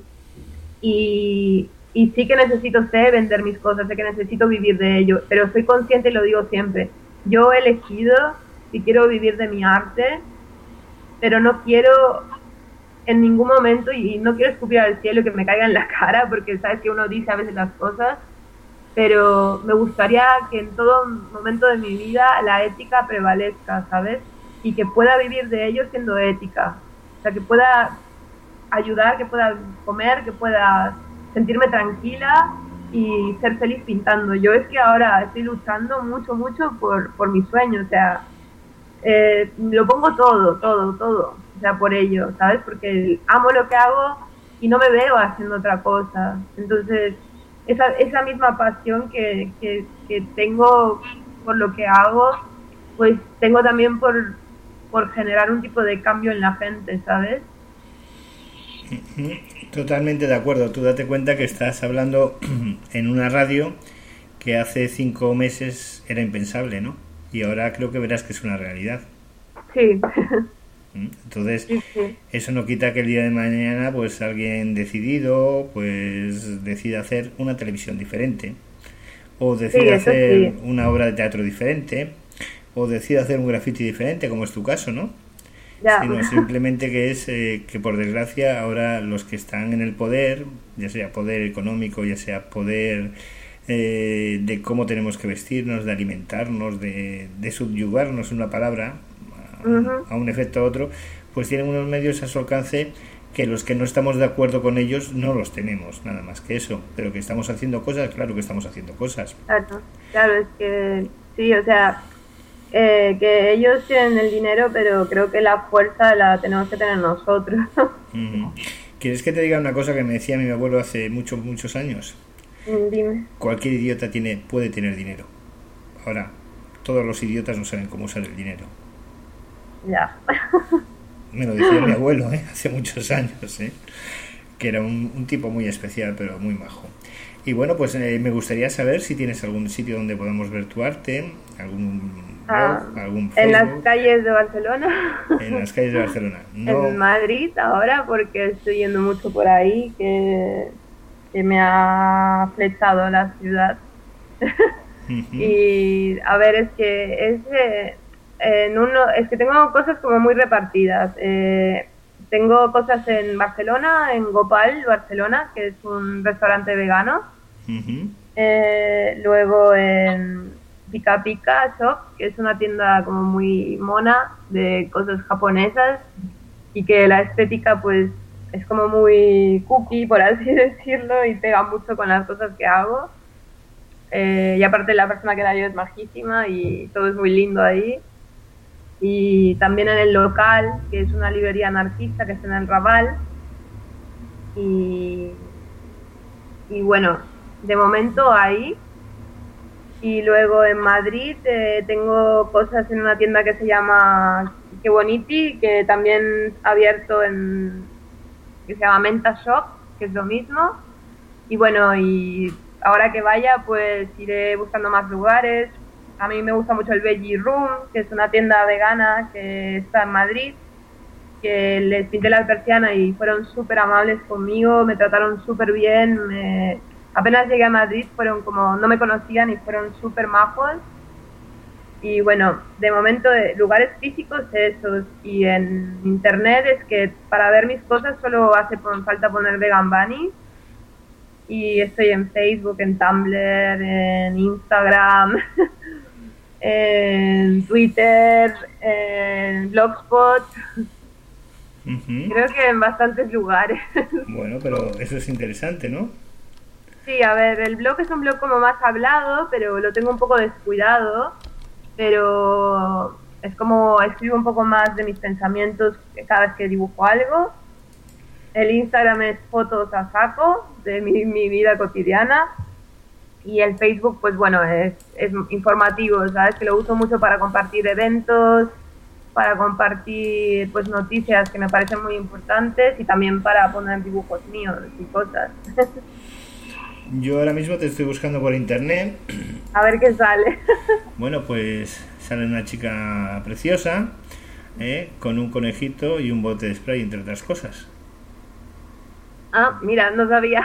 y, y sí que necesito, sé vender mis cosas, sé que necesito vivir de ello, pero soy consciente y lo digo siempre. Yo he elegido si quiero vivir de mi arte, pero no quiero en ningún momento, y no quiero escupir al cielo y que me caiga en la cara, porque sabes que uno dice a veces las cosas, pero me gustaría que en todo momento de mi vida la ética prevalezca, ¿sabes? Y que pueda vivir de ello siendo ética. O sea, que pueda ayudar, que pueda comer, que pueda sentirme tranquila y ser feliz pintando. Yo es que ahora estoy luchando mucho, mucho por, por mi sueño, o sea, eh, lo pongo todo, todo, todo, o sea, por ello, ¿sabes? Porque amo lo que hago y no me veo haciendo otra cosa. Entonces, esa, esa misma pasión que, que, que tengo por lo que hago, pues tengo también por, por generar un tipo de cambio en la gente, ¿sabes? Totalmente de acuerdo. Tú date cuenta que estás hablando en una radio que hace cinco meses era impensable, ¿no? Y ahora creo que verás que es una realidad. Sí. Entonces, sí, sí. Eso no quita que el día de mañana pues alguien decidido pues decida hacer una televisión diferente, o decida sí, hacer sí. una obra de teatro diferente, o decida hacer un graffiti diferente, como es tu caso, ¿no? Ya. Sino simplemente que es eh, que por desgracia ahora los que están en el poder, ya sea poder económico, ya sea poder eh, de cómo tenemos que vestirnos, de alimentarnos, de, de subyugarnos, una palabra, a, uh-huh. a un efecto a otro, pues tienen unos medios a su alcance que los que no estamos de acuerdo con ellos no los tenemos, nada más que eso. Pero que estamos haciendo cosas, claro que estamos haciendo cosas. Claro, claro, es que sí, o sea, eh, que ellos tienen el dinero, pero creo que la fuerza la tenemos que tener nosotros. Uh-huh. ¿Quieres que te diga una cosa que me decía mi abuelo hace muchos, muchos años? Dime. Cualquier idiota tiene, puede tener dinero. Ahora, todos los idiotas no saben cómo usar el dinero. Ya. Me lo decía mi abuelo, ¿eh? Hace muchos años, ¿eh? Que era un, un tipo muy especial, pero muy majo. Y bueno, pues eh, me gustaría saber si tienes algún sitio donde podamos ver tu arte, algún ah, blog, algún Facebook. En las calles calles de Barcelona. En las calles de Barcelona. No. En Madrid ahora, porque estoy yendo mucho por ahí, que, que me ha flechado la ciudad. Uh-huh. Y a ver, es que es... Eh, en uno, es que tengo cosas como muy repartidas. Eh, tengo cosas en Barcelona, en Gopal, Barcelona, que es un restaurante vegano. Uh-huh. Eh, luego en Pika Pika Shop, que es una tienda como muy mona de cosas japonesas y que la estética pues es como muy cookie, por así decirlo, y pega mucho con las cosas que hago. Eh, y aparte la persona que la lleva es majísima y todo es muy lindo ahí. Y también en el local, que es una librería anarquista que está en el Raval. Y, y bueno, de momento ahí. Y luego en Madrid eh, tengo cosas en una tienda que se llama Qué Boniti, que también ha abierto en, que se llama Menta Shop, que es lo mismo. Y bueno, y ahora que vaya, pues iré buscando más lugares. A mí me gusta mucho el Veggie Room, que es una tienda vegana que está en Madrid, que les pinté la persiana y fueron súper amables conmigo, me trataron súper bien. Me... Apenas llegué a Madrid, fueron como, no me conocían y fueron súper majos. Y bueno, de momento, de lugares físicos esos, y en internet es que para ver mis cosas solo hace falta poner Vegan Bunny. Y estoy en Facebook, en Tumblr, en Instagram, en Twitter, en Blogspot. Uh-huh. Creo que en bastantes lugares. Bueno, pero eso es interesante, ¿no? Sí, a ver, el blog es un blog como más hablado, pero lo tengo un poco descuidado. Pero es como escribo un poco más de mis pensamientos cada vez que dibujo algo. El Instagram es fotos a saco de mi, mi vida cotidiana. Y el Facebook, pues bueno, es, es informativo, ¿sabes? Que lo uso mucho para compartir eventos, para compartir pues noticias que me parecen muy importantes y también para poner dibujos míos y cosas. Yo ahora mismo te estoy buscando por internet. A ver qué sale. Bueno, pues sale una chica preciosa, ¿eh? Con un conejito y un bote de spray, entre otras cosas. Ah, mira, no sabía.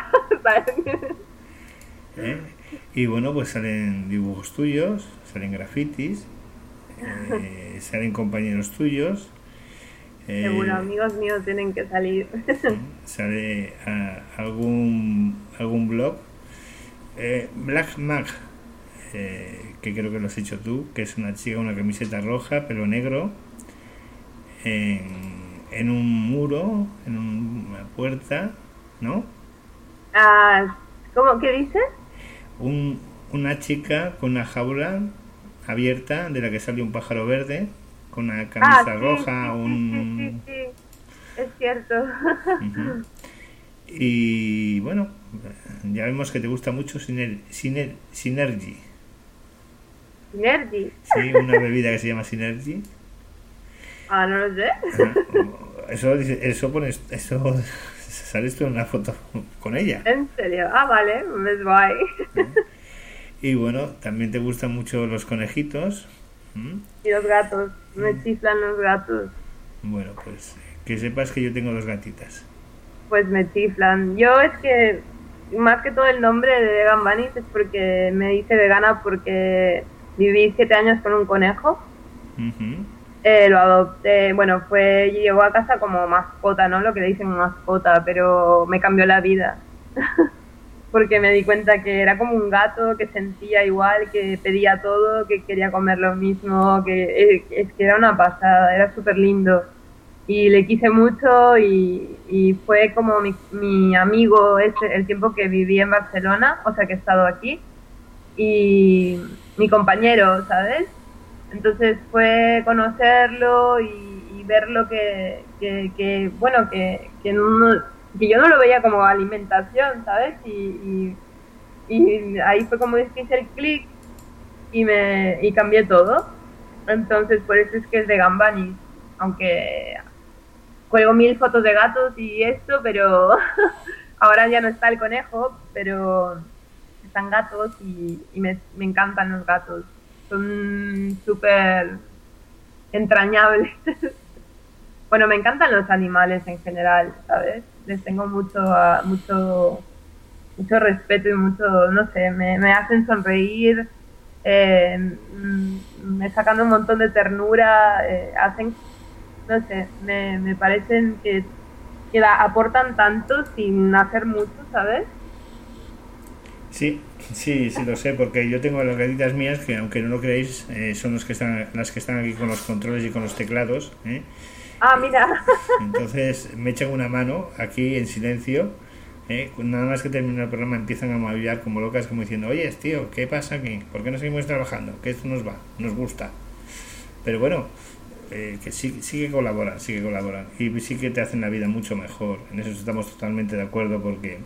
¿Eh? Y bueno, pues salen dibujos tuyos, salen grafitis, eh, salen compañeros tuyos. Eh, Seguro, amigos míos tienen que salir. Sale a, algún algún blog. Eh, Black Mag, eh, que creo que lo has hecho tú, que es una chica con una camiseta roja, pelo negro, en, en un muro, en un, una puerta, ¿no? Ah, ¿cómo? ¿Qué dices? Un, una chica con una jaula abierta de la que sale un pájaro verde, con una camisa ah, sí, roja, sí, un... sí, sí, sí, es cierto. Uh-huh. Y bueno, ya vemos que te gusta mucho Siner, Siner, Synergy. Synergy. Sí, una bebida que se llama Synergy. Ah, no lo sé. Eso, eso pones, eso sales tú en una foto con ella. ¿En serio? Ah, vale, es guay. Y bueno, también te gustan mucho los conejitos. ¿Mm? Y los gatos, me chiflan los gatos. Bueno, pues que sepas que yo tengo dos gatitas. Pues me chiflan. Yo es que, más que todo el nombre de Vegan Bunny es porque me hice vegana porque viví siete años con un conejo. Uh-huh. Eh, lo adopté, bueno, fue llegó a casa como mascota, ¿no? Lo que le dicen mascota, pero me cambió la vida. Porque me di cuenta que era como un gato, que sentía igual, que pedía todo, que quería comer lo mismo, que es que era una pasada, era súper lindo. Y le quise mucho y, y fue como mi, mi amigo ese, el tiempo que viví en Barcelona, o sea que he estado aquí, y mi compañero, ¿sabes? Entonces fue conocerlo y, y verlo que, que, que bueno, que, que, no, que yo no lo veía como alimentación, ¿sabes? Y, y, y ahí fue como es que hice el clic y, me, y cambié todo. Entonces por eso es que es Vegan Bunny, aunque cuelgo mil fotos de gatos y esto, pero ahora ya no está el conejo, pero están gatos y, y me, me encantan los gatos. Son súper entrañables. Bueno, me encantan los animales en general, ¿sabes? Les tengo mucho mucho mucho respeto y mucho, no sé, me, me hacen sonreír, eh, me sacan un montón de ternura, eh, hacen, no sé, me, me parecen que, que la, aportan tanto sin hacer mucho, ¿sabes? Sí, sí, sí lo sé, porque yo tengo las gatitas mías que, aunque no lo creáis, eh, son los que están, las que están aquí con los controles y con los teclados, ¿eh? Ah, mira. Entonces me echan una mano aquí en silencio, ¿eh? Nada más que termina el programa empiezan a maullar como locas, como diciendo, oye, tío, ¿qué pasa aquí? ¿Por qué no seguimos trabajando? Que esto nos va, nos gusta. Pero bueno, eh, que sí, sí que colaboran, sí que colaboran. Y sí que te hacen la vida mucho mejor. En eso estamos totalmente de acuerdo, porque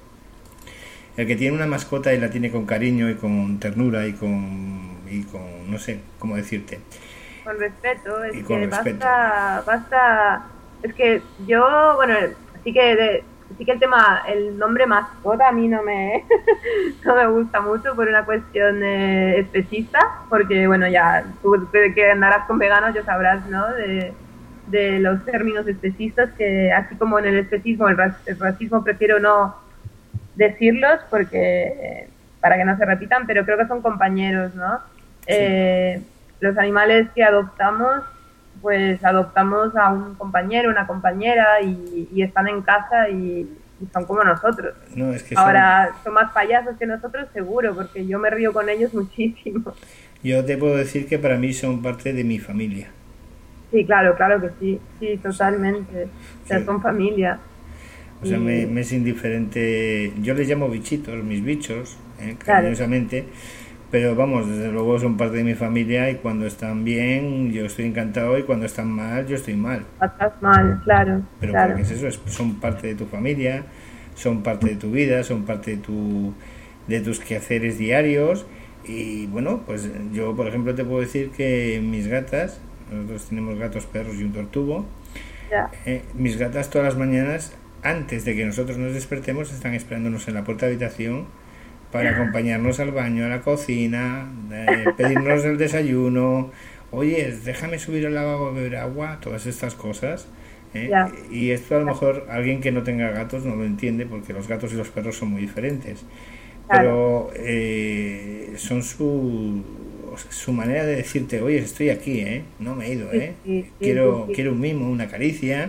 el que tiene una mascota y la tiene con cariño y con ternura y con, y con no sé, cómo decirte, con respeto, es y con que respeto. basta, basta, es que yo, bueno, sí que de, sí que el tema, el nombre mascota a mí no me, no me gusta mucho por una cuestión eh, especista, porque bueno, ya tú que andarás con veganos ya sabrás, ¿no? De, de los términos especistas, que así como en el especismo, el, rac el racismo prefiero no decirlos porque para que no se repitan, pero creo que son compañeros, ¿no? Sí. Eh, los animales que adoptamos, pues adoptamos a un compañero, una compañera y, y están en casa y, y son como nosotros. No, es que Ahora, son... son más payasos que nosotros seguro, porque yo me río con ellos muchísimo. Yo te puedo decir que para mí son parte de mi familia. Sí, claro, claro que sí, sí, totalmente. O sea, sí. Son familia. O sea, y... me, me es indiferente. Yo les llamo bichitos, mis bichos, eh, cariñosamente. Claro. Pero vamos, desde luego son parte de mi familia y cuando están bien yo estoy encantado y cuando están mal yo estoy mal. Estás mal, claro. Pero claro. porque es eso, es, son parte de tu familia, son parte de tu vida, son parte de tu de tus quehaceres diarios y bueno, pues yo por ejemplo te puedo decir que mis gatas, nosotros tenemos gatos, perros y un tortugo, eh, mis gatas todas las mañanas antes de que nosotros nos despertemos están esperándonos en la puerta de habitación para acompañarnos al baño, a la cocina, eh, pedirnos el desayuno, oye, déjame subir al lavabo a beber agua, todas estas cosas. ¿eh? Y esto a lo mejor alguien que no tenga gatos no lo entiende porque los gatos y los perros son muy diferentes. Pero eh, son su, su manera de decirte, oye, estoy aquí, ¿eh? No me he ido, ¿eh? Sí, sí, quiero, sí, sí. quiero un mimo, una caricia.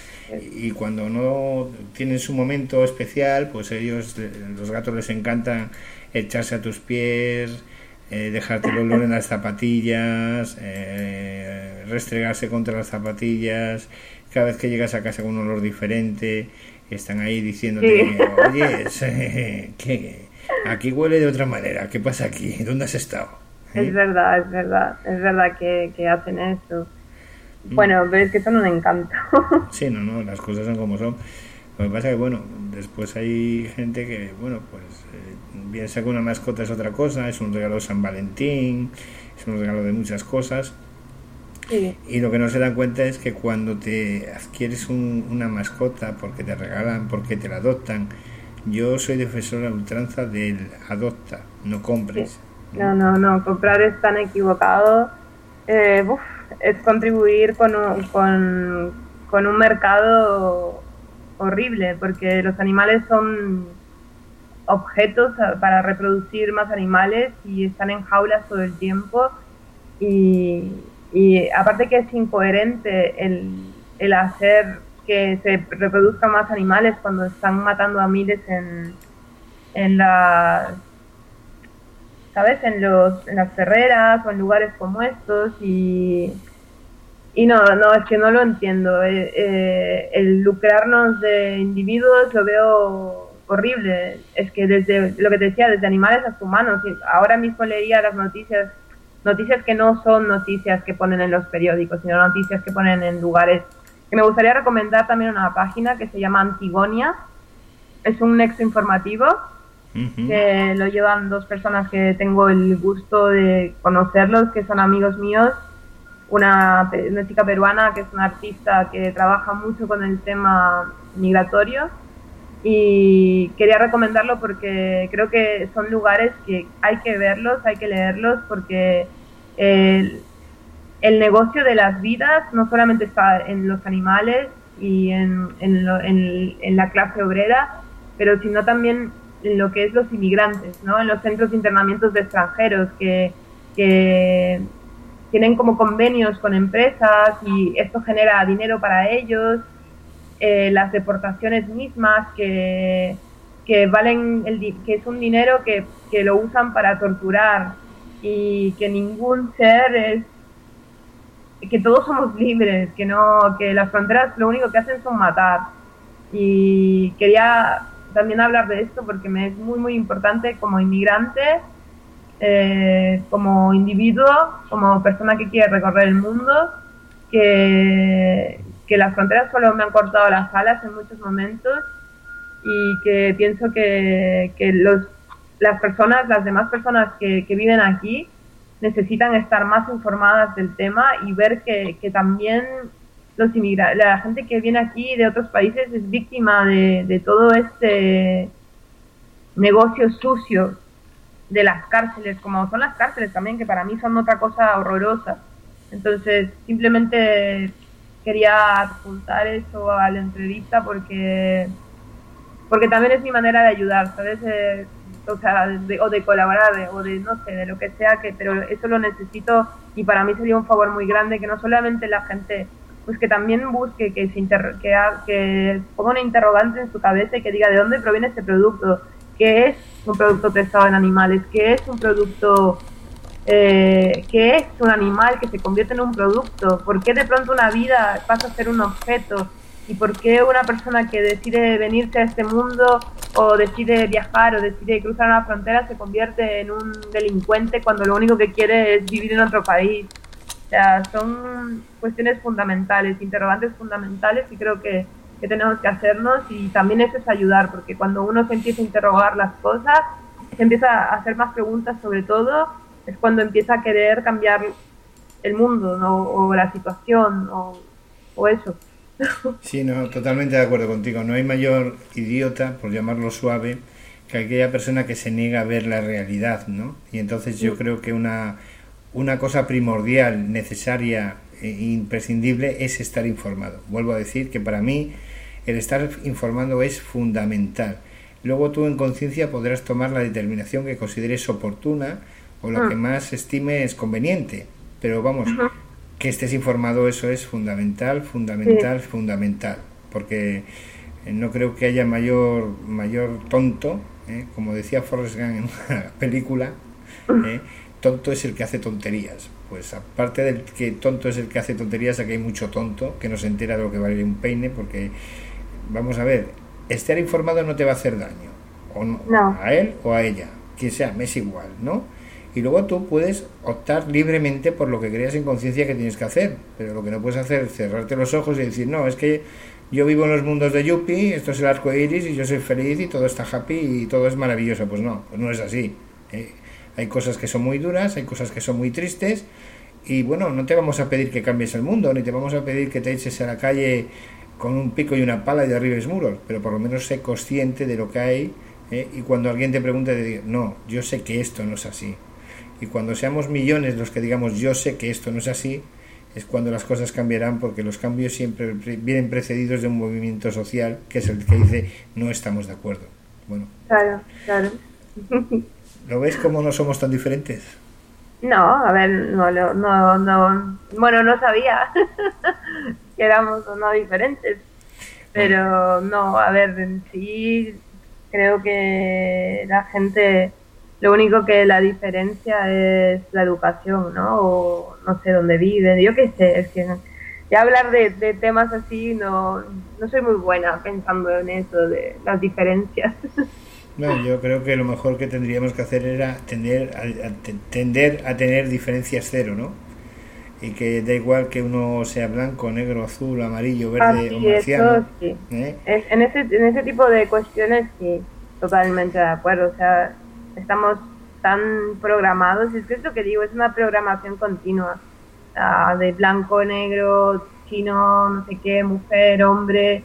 Y cuando no tienen su momento especial, pues ellos, los gatos les encanta echarse a tus pies, eh, dejarte el olor en las zapatillas, eh, restregarse contra las zapatillas, cada vez que llegas a casa con un olor diferente, están ahí diciéndote, sí. Oye, eh, que aquí huele de otra manera, ¿qué pasa aquí? ¿Dónde has estado? ¿Eh? Es verdad, es verdad, es verdad que, que hacen eso. Bueno, pero es que son un encanto. Sí, no, no, las cosas son como son. Lo que pasa es que, bueno, después hay gente que, bueno, pues eh, piensa que una mascota es otra cosa, es un regalo de San Valentín, es un regalo de muchas cosas. Sí. Y lo que no se dan cuenta es que cuando te adquieres un, una mascota porque te regalan, porque te la adoptan, yo soy defensor a ultranza del adopta, no compres. Sí. No, no, no, comprar es tan equivocado. Eh, uf. Es contribuir con un, con, con un mercado horrible, porque los animales son objetos para reproducir más animales y están en jaulas todo el tiempo y, y aparte que es incoherente el, el hacer que se reproduzcan más animales cuando están matando a miles en, en las ¿sabes? En los en las ferreras o en lugares como estos y y no, no, es que no lo entiendo. Eh, eh, el lucrarnos de individuos lo veo horrible. Es que desde lo que te decía, desde animales hasta humanos. Ahora mismo leía las noticias, noticias que no son noticias que ponen en los periódicos, sino noticias que ponen en lugares. Que me gustaría recomendar también una página que se llama Antigonia. Es un nexo informativo. Uh-huh. Que lo llevan dos personas que tengo el gusto de conocerlos, que son amigos míos, una, una chica peruana que es una artista que trabaja mucho con el tema migratorio y quería recomendarlo porque creo que son lugares que hay que verlos, hay que leerlos porque el, el negocio de las vidas no solamente está en los animales y en, en, lo, en, en la clase obrera, pero sino también en lo que es los inmigrantes, ¿no? En los centros de internamientos de extranjeros que, que tienen como convenios con empresas y esto genera dinero para ellos, eh, las deportaciones mismas que, que valen el, que es un dinero que, que lo usan para torturar y que ningún ser es, que todos somos libres, que no, que las fronteras lo único que hacen son matar. Y quería también hablar de esto porque me es muy muy importante como inmigrante, eh, como individuo, como persona que quiere recorrer el mundo, que, que las fronteras solo me han cortado las alas en muchos momentos y que pienso que, que los, las personas, las demás personas que, que viven aquí necesitan estar más informadas del tema y ver que, que también los inmigra la gente que viene aquí de otros países es víctima de, de todo este negocio sucio de las cárceles, como son las cárceles también, que para mí son otra cosa horrorosa. Entonces, simplemente quería adjuntar eso a la entrevista porque porque también es mi manera de ayudar, ¿sabes? Eh, o sea, de, o de colaborar, de, o de, no sé, de lo que sea, que pero eso lo necesito y para mí sería un favor muy grande que no solamente la gente, pues que también busque, que se inter que, ha, que ponga una interrogante en su cabeza y que diga de dónde proviene este producto, qué es un producto testado en animales, qué es un producto, eh, qué es un animal que se convierte en un producto, por qué de pronto una vida pasa a ser un objeto y por qué una persona que decide venirse a este mundo o decide viajar o decide cruzar una frontera se convierte en un delincuente cuando lo único que quiere es vivir en otro país. O sea, son cuestiones fundamentales, interrogantes fundamentales y creo que que tenemos que hacernos y también eso es ayudar, porque cuando uno se empieza a interrogar las cosas, se empieza a hacer más preguntas sobre todo, es cuando empieza a querer cambiar el mundo, ¿no? O la situación, o, o eso. Sí, no, totalmente de acuerdo contigo. No hay mayor idiota, por llamarlo suave, que aquella persona que se niega a ver la realidad, ¿no? Y entonces yo creo que una, una cosa primordial, necesaria e imprescindible es estar informado. Vuelvo a decir que para mí el estar informado es fundamental. Luego tú en conciencia podrás tomar la determinación que consideres oportuna o lo que más estimes conveniente. Pero vamos, que estés informado, eso es fundamental, fundamental, sí. fundamental. Porque no creo que haya mayor, mayor tonto, ¿eh? Como decía Forrest Gump en una película, ¿eh? Tonto es el que hace tonterías. Pues aparte del que tonto es el que hace tonterías, aquí hay mucho tonto que no se entera de lo que vale un peine, porque, vamos a ver, estar informado no te va a hacer daño, o no, no. a él o a ella, quien sea, me es igual, ¿no? Y luego tú puedes optar libremente por lo que creas en conciencia que tienes que hacer, pero lo que no puedes hacer es cerrarte los ojos y decir, no, es que yo vivo en los mundos de Yuppie, esto es el arco iris y yo soy feliz y todo está happy y todo es maravilloso. Pues no, pues no es así, ¿eh? Hay cosas que son muy duras, hay cosas que son muy tristes y bueno, no te vamos a pedir que cambies el mundo, ni te vamos a pedir que te eches a la calle con un pico y una pala y derribes muros, pero por lo menos sé consciente de lo que hay, ¿eh? Y cuando alguien te pregunte, te diga, no, yo sé que esto no es así. Y cuando seamos millones los que digamos, yo sé que esto no es así, es cuando las cosas cambiarán, porque los cambios siempre vienen precedidos de un movimiento social, que es el que dice, no estamos de acuerdo. Bueno. Claro, claro. ¿Lo ves como no somos tan diferentes? No, a ver, no, no, no, no bueno, no sabía que éramos o no diferentes, pero no, a ver, en sí creo que la gente, lo único que la diferencia es la educación, ¿no? O no sé dónde viven, yo qué sé, es que ya hablar de, de temas así no, no soy muy buena pensando en eso, de las diferencias. No, yo creo que lo mejor que tendríamos que hacer era tender a, a, tender a tener diferencias cero, ¿no? Y que da igual que uno sea blanco, negro, azul, amarillo, verde ah, sí, o marciano. Eso sí. ¿Eh? Es, en, ese, en ese tipo de cuestiones sí, totalmente de acuerdo. O sea, estamos tan programados, es que es lo que digo, es una programación continua, uh, de blanco, negro, chino, no sé qué, mujer, hombre,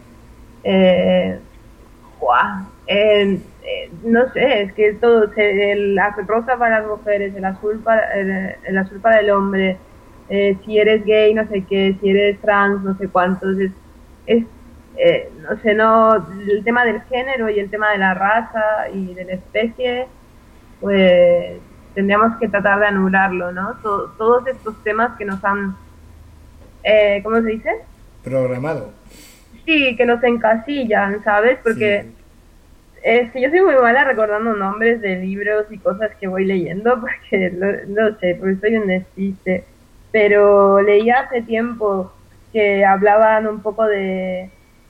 eh, ¡guau! Eh, eh, no sé, es que todo, el rosa para las mujeres, el azul para el, el azul para el hombre, eh, si eres gay, no sé qué, si eres trans, no sé cuántos, es, es eh, no sé, no, el tema del género y el tema de la raza y de la especie, pues tendríamos que tratar de anularlo, ¿no? Todo, todos estos temas que nos han, eh, ¿cómo se dice? Programado. Sí, que nos encasillan, ¿sabes? Porque sí. Es que yo soy muy mala recordando nombres de libros y cosas que voy leyendo, porque lo, no sé, porque soy un despiste. Pero leí hace tiempo que hablaban un poco de...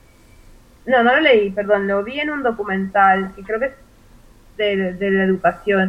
No, no lo leí, perdón, lo vi en un documental, que creo que es de, de la educación.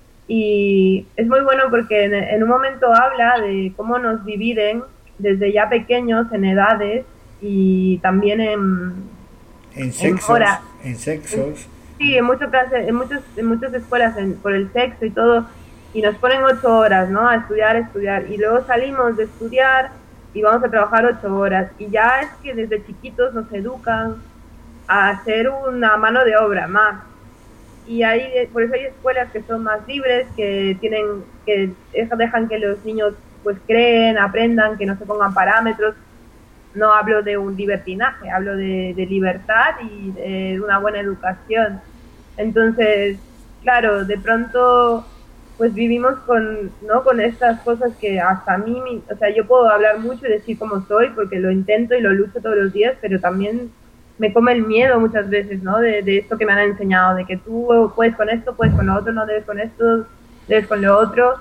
Y es muy bueno porque en, en un momento habla de cómo nos dividen desde ya pequeños en edades y también en... En sexos. En, horas. en sexos. Sí, en muchos casos, en muchos, en muchas escuelas en, por el sexo y todo, y nos ponen ocho horas, ¿no? A estudiar, estudiar, y luego salimos de estudiar y vamos a trabajar ocho horas. Y ya es que desde chiquitos nos educan a hacer una mano de obra más. Y hay, por eso hay escuelas que son más libres, que tienen, que dejan que los niños pues creen, aprendan, que no se pongan parámetros. No hablo de un libertinaje, hablo de, de libertad y de una buena educación. Entonces, claro, de pronto pues vivimos con, ¿no?, con estas cosas que hasta a mí, o sea, yo puedo hablar mucho y decir cómo soy porque lo intento y lo lucho todos los días, pero también me come el miedo muchas veces, ¿no?, de, de esto que me han enseñado, de que tú puedes con esto, puedes con lo otro, no debes con esto, debes con lo otro.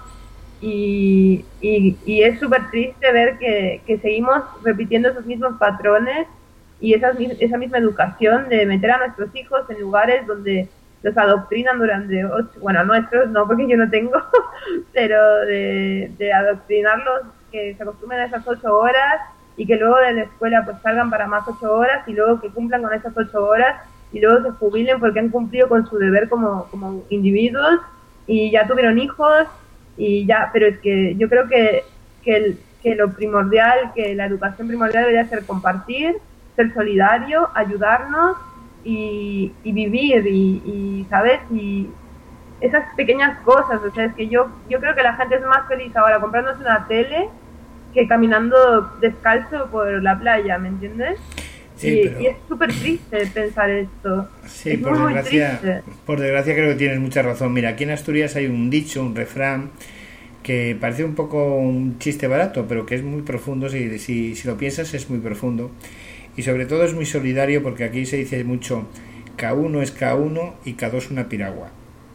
Y, y, y es súper triste ver que, que seguimos repitiendo esos mismos patrones y esas, esa misma educación de meter a nuestros hijos en lugares donde los adoctrinan durante ocho, bueno, nuestros no, porque yo no tengo, pero de, de adoctrinarlos, que se acostumbren a esas ocho horas y que luego de la escuela pues salgan para más ocho horas y luego que cumplan con esas ocho horas y luego se jubilen porque han cumplido con su deber como, como individuos y ya tuvieron hijos y ya, pero es que yo creo que, que, el, que lo primordial, que la educación primordial debería ser compartir, ser solidario, ayudarnos y, y vivir y, y, ¿sabes? Y esas pequeñas cosas, o sea, es que yo, yo creo que la gente es más feliz ahora comprándose una tele que caminando descalzo por la playa, ¿me entiendes? Sí, y, pero... y es súper triste pensar esto. Sí, es por muy, desgracia, muy triste. por desgracia creo que tienes mucha razón. Mira, aquí en Asturias hay un dicho, un refrán, que parece un poco un chiste barato, pero que es muy profundo, si, si, si lo piensas es muy profundo. Y sobre todo es muy solidario porque aquí se dice mucho, cada uno es cada uno y cada dos una piragua.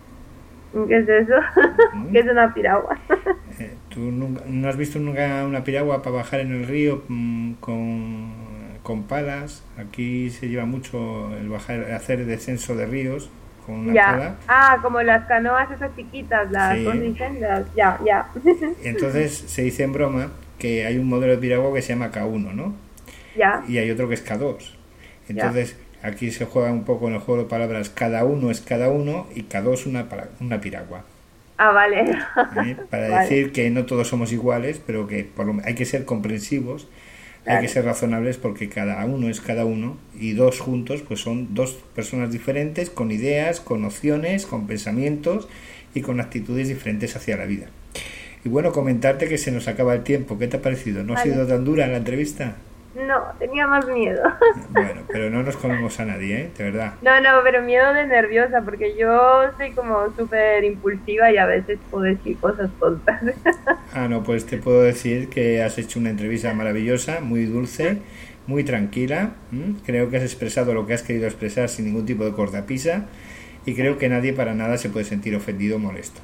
¿Qué es eso? ¿Mm? ¿Qué es una piragua? Eh, ¿Tú nunca, no has visto nunca una piragua para bajar en el río mmm, con, con palas? Aquí se lleva mucho el bajar, hacer descenso de ríos con una ya. pala. Ah, como las canoas esas chiquitas, las sí. condicendas, ya, ya. Entonces se dice en broma que hay un modelo de piragua que se llama K uno, ¿no? Ya. Y hay otro que es K dos. Entonces ya. Aquí se juega un poco en el juego de palabras, cada uno es cada uno y K dos una, una piragua. Ah, vale. ¿Eh? Para vale. decir que no todos somos iguales, pero que por lo, hay que ser comprensivos, claro. Hay que ser razonables porque cada uno es cada uno y dos juntos pues son dos personas diferentes con ideas, con opciones, con pensamientos y con actitudes diferentes hacia la vida. Y bueno, comentarte que se nos acaba el tiempo. ¿Qué te ha parecido? ¿No vale. ha sido tan dura la entrevista? No, tenía más miedo. Bueno, pero no nos comemos a nadie, ¿eh? De verdad. No, no, pero miedo de nerviosa, porque yo soy como súper impulsiva y a veces puedo decir cosas tontas. Ah, no, pues te puedo decir que has hecho una entrevista maravillosa, muy dulce, muy tranquila. ¿Mm? Creo que has expresado lo que has querido expresar sin ningún tipo de cortapisa y creo que nadie para nada se puede sentir ofendido o molesto.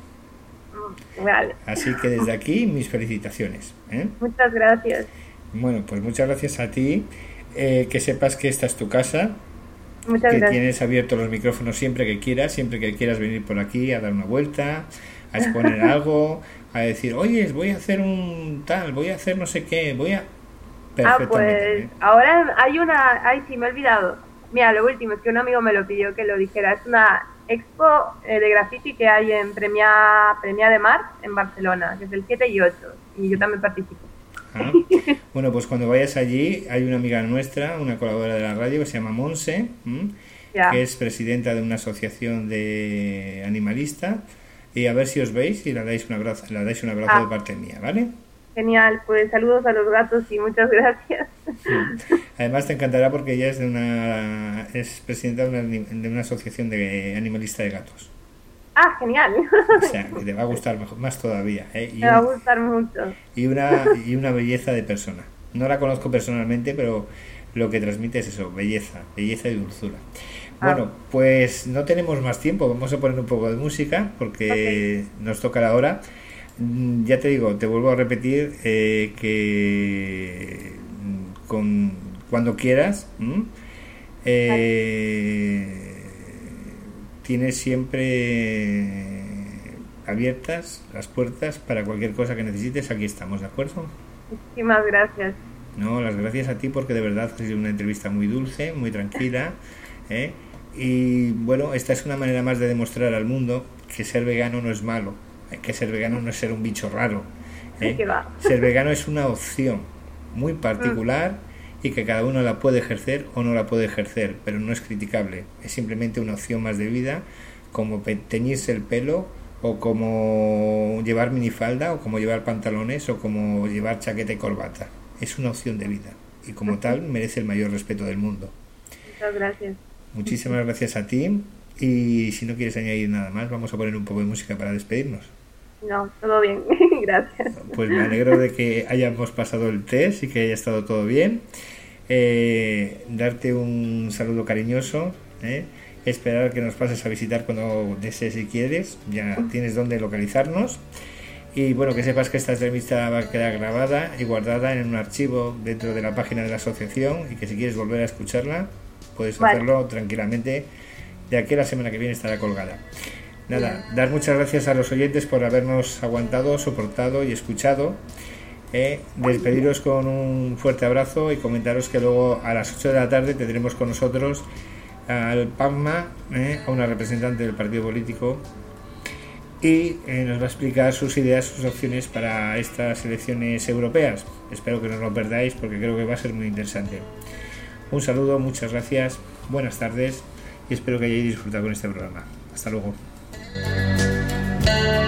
Vale. Así que desde aquí, mis felicitaciones, ¿eh? Muchas gracias. Bueno, pues muchas gracias a ti, eh, que sepas que esta es tu casa, muchas que gracias. Tienes abiertos los micrófonos siempre que quieras, siempre que quieras venir por aquí a dar una vuelta, a exponer algo, a decir, oye, voy a hacer un tal, voy a hacer no sé qué, voy a... Ah, pues ¿eh? Ahora hay una, ay sí, me he olvidado, mira, lo último es que un amigo me lo pidió que lo dijera, es una expo eh, de graffiti que hay en Premià, Premià de Mar, en Barcelona, que es el siete y ocho, y yo también participo. Ah, bueno, pues cuando vayas allí hay una amiga nuestra, una colaboradora de la radio que se llama Monse, yeah. que es presidenta de una asociación de animalista, y a ver si os veis y le dais un abrazo, le dais un abrazo ah. de parte mía, ¿vale? Genial, pues saludos a los gatos y muchas gracias. Además te encantará porque ella es de una es presidenta de una, de una asociación de animalista de gatos. Ah, genial. O sea, que te va a gustar mejor, más todavía, ¿eh? Y me va a gustar mucho. Y una, y una belleza de persona. No la conozco personalmente, pero lo que transmite es eso, belleza, belleza y dulzura. Bueno, ah. pues no tenemos más tiempo, vamos a poner un poco de música porque okay. nos toca la hora. Ya te digo, te vuelvo a repetir eh, que con cuando quieras, eh, tienes siempre abiertas las puertas para cualquier cosa que necesites. Aquí estamos, ¿de acuerdo? Muchísimas gracias. No, las gracias a ti porque de verdad ha sido una entrevista muy dulce, muy tranquila, ¿eh? Y bueno, esta es una manera más de demostrar al mundo que ser vegano no es malo, que ser vegano no es ser un bicho raro, ¿eh? Sí, que va. Ser vegano es una opción, muy particular y que cada uno la puede ejercer o no la puede ejercer, pero no es criticable, es simplemente una opción más de vida, como teñirse el pelo o como llevar minifalda o como llevar pantalones o como llevar chaqueta y corbata. Es una opción de vida y como tal merece el mayor respeto del mundo. Muchas gracias. Muchísimas gracias a ti, y si no quieres añadir nada más, vamos a poner un poco de música para despedirnos. No, todo bien, gracias. Pues me alegro de que hayamos pasado el test y que haya estado todo bien. Eh, darte un saludo cariñoso, ¿eh? Esperar que nos pases a visitar cuando desees y quieres, ya tienes dónde localizarnos. Y bueno, que sepas que esta entrevista va a quedar grabada y guardada en un archivo dentro de la página de la asociación, y que si quieres volver a escucharla puedes vale. hacerlo tranquilamente, de aquí a la semana que viene estará colgada. Nada, Bien. dar muchas gracias a los oyentes por habernos aguantado, soportado y escuchado. Eh, despediros con un fuerte abrazo y comentaros que luego a las ocho de la tarde tendremos con nosotros al PACMA, eh, a una representante del partido político, y eh, nos va a explicar sus ideas, sus opciones para estas elecciones europeas. Espero que no lo perdáis porque creo que va a ser muy interesante. Un saludo, muchas gracias, buenas tardes y espero que hayáis disfrutado con este programa. Hasta luego.